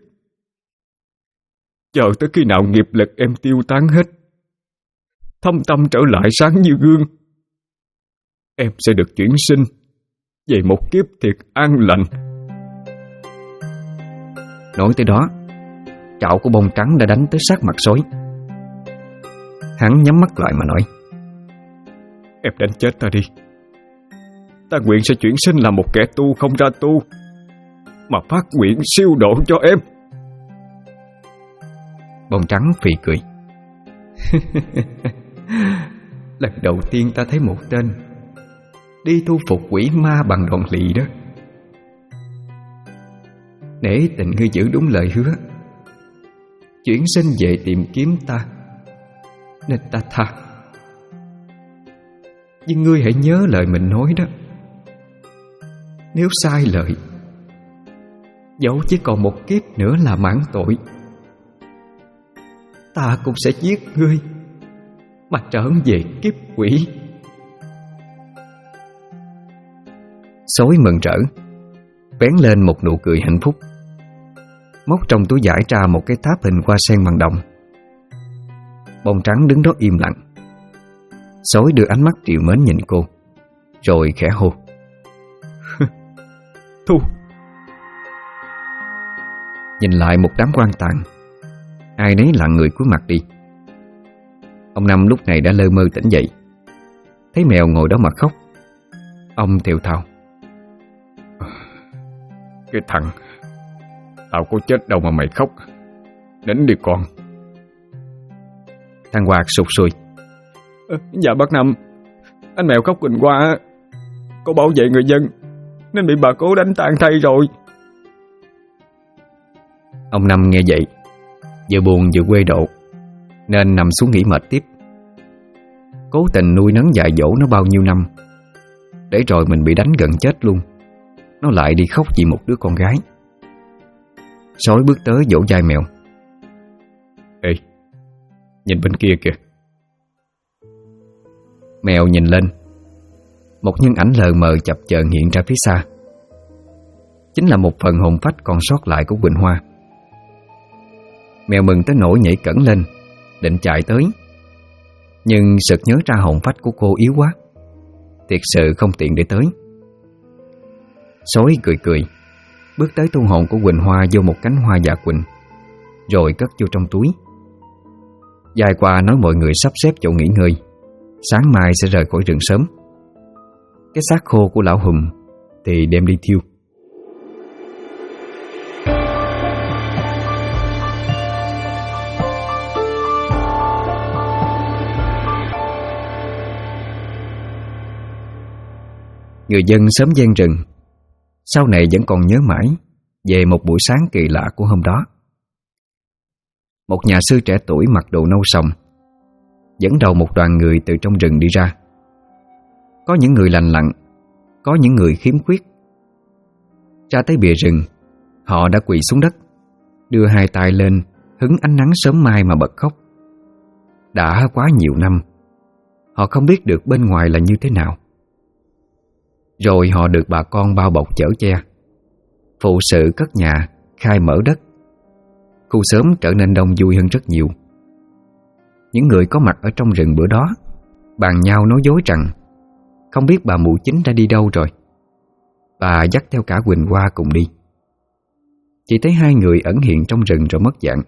Chờ tới khi nào nghiệp lực em tiêu tán hết, thâm tâm trở lại sáng như gương, em sẽ được chuyển sinh về một kiếp thiệt an lành. Nói tới đó, chảo của bông trắng đã đánh tới sát mặt Sói. Hắn nhắm mắt lại mà nói: Em đánh chết ta đi. Ta nguyện sẽ chuyển sinh làm một kẻ tu không ra tu, mà phát nguyện siêu độ cho em. Bông trắng phì cười. Lần đầu tiên ta thấy một tên đi thu phục quỷ ma bằng đòn lì đó. Nể tình ngươi giữ đúng lời hứa, chuyển sinh về tìm kiếm ta, nên ta tha. Nhưng ngươi hãy nhớ lời mình nói đó. Nếu sai lời, dẫu chỉ còn một kiếp nữa là mãn tội, ta cũng sẽ giết ngươi mà trở về kiếp quỷ. Sói mừng rỡ, vén lên một nụ cười hạnh phúc, móc trong túi vải ra một cái tháp hình hoa sen bằng đồng. Bông trắng đứng đó im lặng. Sói đưa ánh mắt trìu mến nhìn cô, rồi khẽ hô: Thu. Nhìn lại một đám quan tàn, ai nấy lặng người cúi mặt đi. Ông Năm lúc này đã lơ mơ tỉnh dậy, thấy mèo ngồi đó mà khóc. Ông thều thào: Cái thằng, tao có chết đâu mà mày khóc. Đến đi con. Thằng Hoạt sụt sùi: Dạ bác Năm, anh mèo khóc Quỳnh Hoa cô bảo vệ người dân nên bị bà cố đánh tan thay rồi. Ông Năm nghe vậy, vừa buồn vừa quê độ, nên nằm xuống nghỉ mệt tiếp. Cố tình nuôi nấng dạy dỗ nó bao nhiêu năm, để rồi mình bị đánh gần chết luôn, nó lại đi khóc vì một đứa con gái. Sói bước tới vỗ vai mèo: Ê, nhìn bên kia kìa. Mèo nhìn lên, một nhân ảnh lờ mờ chập chờn hiện ra phía xa. Chính là một phần hồn phách còn sót lại của Quỳnh Hoa. Mèo mừng tới nỗi nhảy cẫng lên, định chạy tới, nhưng sực nhớ ra hồn phách của cô yếu quá, thiệt sự không tiện để tới. Sói cười cười, bước tới thu hồn của Quỳnh Hoa vô một cánh hoa dạ quỳnh, rồi cất vô trong túi. Dài qua nói mọi người sắp xếp chỗ nghỉ ngơi, sáng mai sẽ rời khỏi rừng sớm. Cái xác khô của lão Hùm thì đem đi thiêu. Người dân xóm gian rừng sau này vẫn còn nhớ mãi về một buổi sáng kỳ lạ của hôm đó. Một nhà sư trẻ tuổi mặc đồ nâu sòng dẫn đầu một đoàn người từ trong rừng đi ra. Có những người lành lặn, có những người khiếm khuyết. Ra tới bìa rừng, họ đã quỳ xuống đất, đưa hai tay lên hứng ánh nắng sớm mai mà bật khóc. Đã quá nhiều năm, họ không biết được bên ngoài là như thế nào. Rồi họ được bà con bao bọc chở che, phụ sự cất nhà, khai mở đất. khu xóm trở nên đông vui hơn rất nhiều. Những người có mặt ở trong rừng bữa đó bàn nhau nói dối rằng không biết bà mụ chính đã đi đâu rồi. Bà dắt theo cả Quỳnh Hoa cùng đi. Chỉ thấy hai người ẩn hiện trong rừng rồi mất dạng.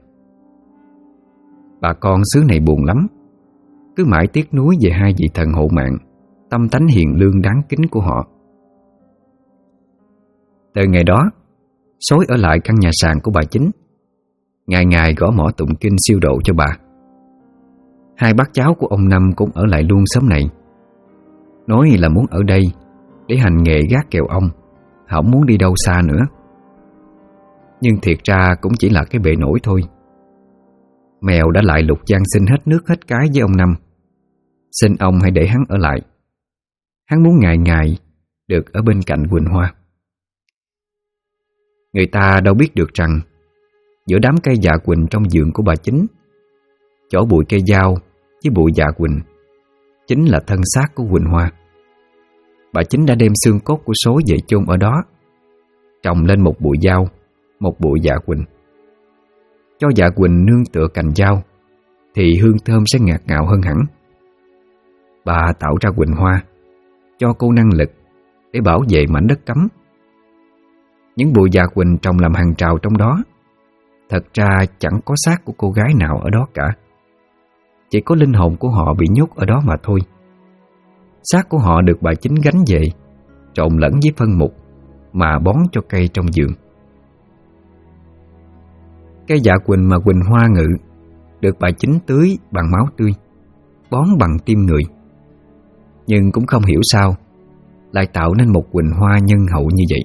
Bà con xứ này buồn lắm, cứ mãi tiếc nuối về hai vị thần hộ mạng, tâm tánh hiền lương đáng kính của họ. Từ ngày đó, Sói ở lại căn nhà sàn của bà chính, ngày ngày gõ mõ tụng kinh siêu độ cho bà. Hai bác cháu của ông Năm cũng ở lại luôn xóm này, nói là muốn ở đây để hành nghề gác kèo ong, không muốn đi đâu xa nữa. Nhưng thiệt ra cũng chỉ là cái bề nổi thôi. Mèo đã lại lục gian xin hết nước hết cái với ông Năm, xin ông hãy để hắn ở lại. Hắn muốn ngày ngày được ở bên cạnh Quỳnh Hoa. Người ta đâu biết được rằng giữa đám cây dạ quỳnh trong vườn của bà chính, chỗ bụi cây dao với bụi dạ quỳnh chính là thân xác của Quỳnh Hoa. Bà chính đã đem xương cốt của Số về chôn ở đó, trồng lên một bụi dao, một bụi dạ quỳnh. Cho dạ quỳnh nương tựa cành dao thì hương thơm sẽ ngạt ngào hơn hẳn. Bà tạo ra Quỳnh Hoa, cho cô năng lực để bảo vệ mảnh đất cấm. Những bụi dạ quỳnh trồng làm hàng trào trong đó, thật ra chẳng có xác của cô gái nào ở đó cả. Chỉ có linh hồn của họ bị nhốt ở đó mà thôi. Xác của họ được bà chính gánh về, trộn lẫn với phân mục mà bón cho cây trong vườn. Cây dạ quỳnh mà Quỳnh Hoa ngự được bà chính tưới bằng máu tươi, bón bằng tim người. Nhưng cũng không hiểu sao lại tạo nên một Quỳnh Hoa nhân hậu như vậy.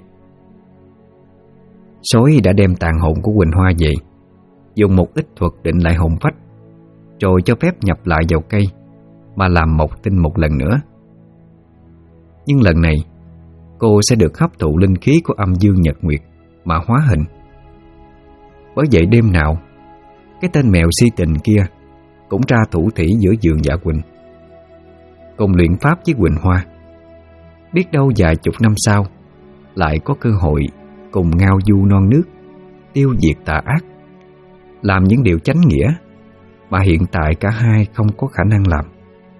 Sói đã đem tàn hồn của Quỳnh Hoa về, dùng một ít thuật định lại hồn phách, rồi cho phép nhập lại vào cây mà làm mọc tinh một lần nữa. Nhưng lần này cô sẽ được hấp thụ linh khí của âm dương nhật nguyệt mà hóa hình. Bởi vậy đêm nào cái tên mèo si tình kia cũng ra thủ thỉ giữa vườn dạ quỳnh, cùng luyện pháp với Quỳnh Hoa. Biết đâu vài chục năm sau lại có cơ hội cùng ngao du non nước, tiêu diệt tà ác, làm những điều chánh nghĩa mà hiện tại cả hai không có khả năng làm.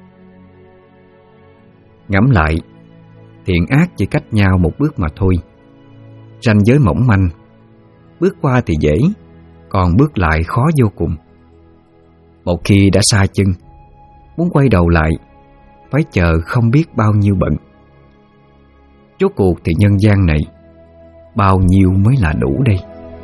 Ngẫm lại, thiện ác chỉ cách nhau một bước mà thôi. Ranh giới mỏng manh, bước qua thì dễ, còn bước lại khó vô cùng. Một khi đã xa chân, muốn quay đầu lại phải chờ không biết bao nhiêu bận. Rốt cuộc thì nhân gian này bao nhiêu mới là đủ đây?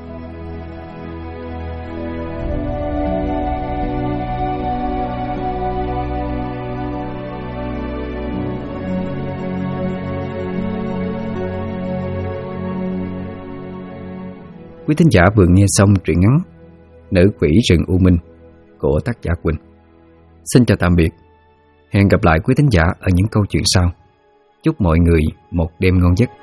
Quý thính giả vừa nghe xong truyện ngắn Nữ Quỷ Rừng U Minh của tác giả Quỳnh. Xin chào tạm biệt. Hẹn gặp lại quý thính giả ở những câu chuyện sau. Chúc mọi người một đêm ngon giấc.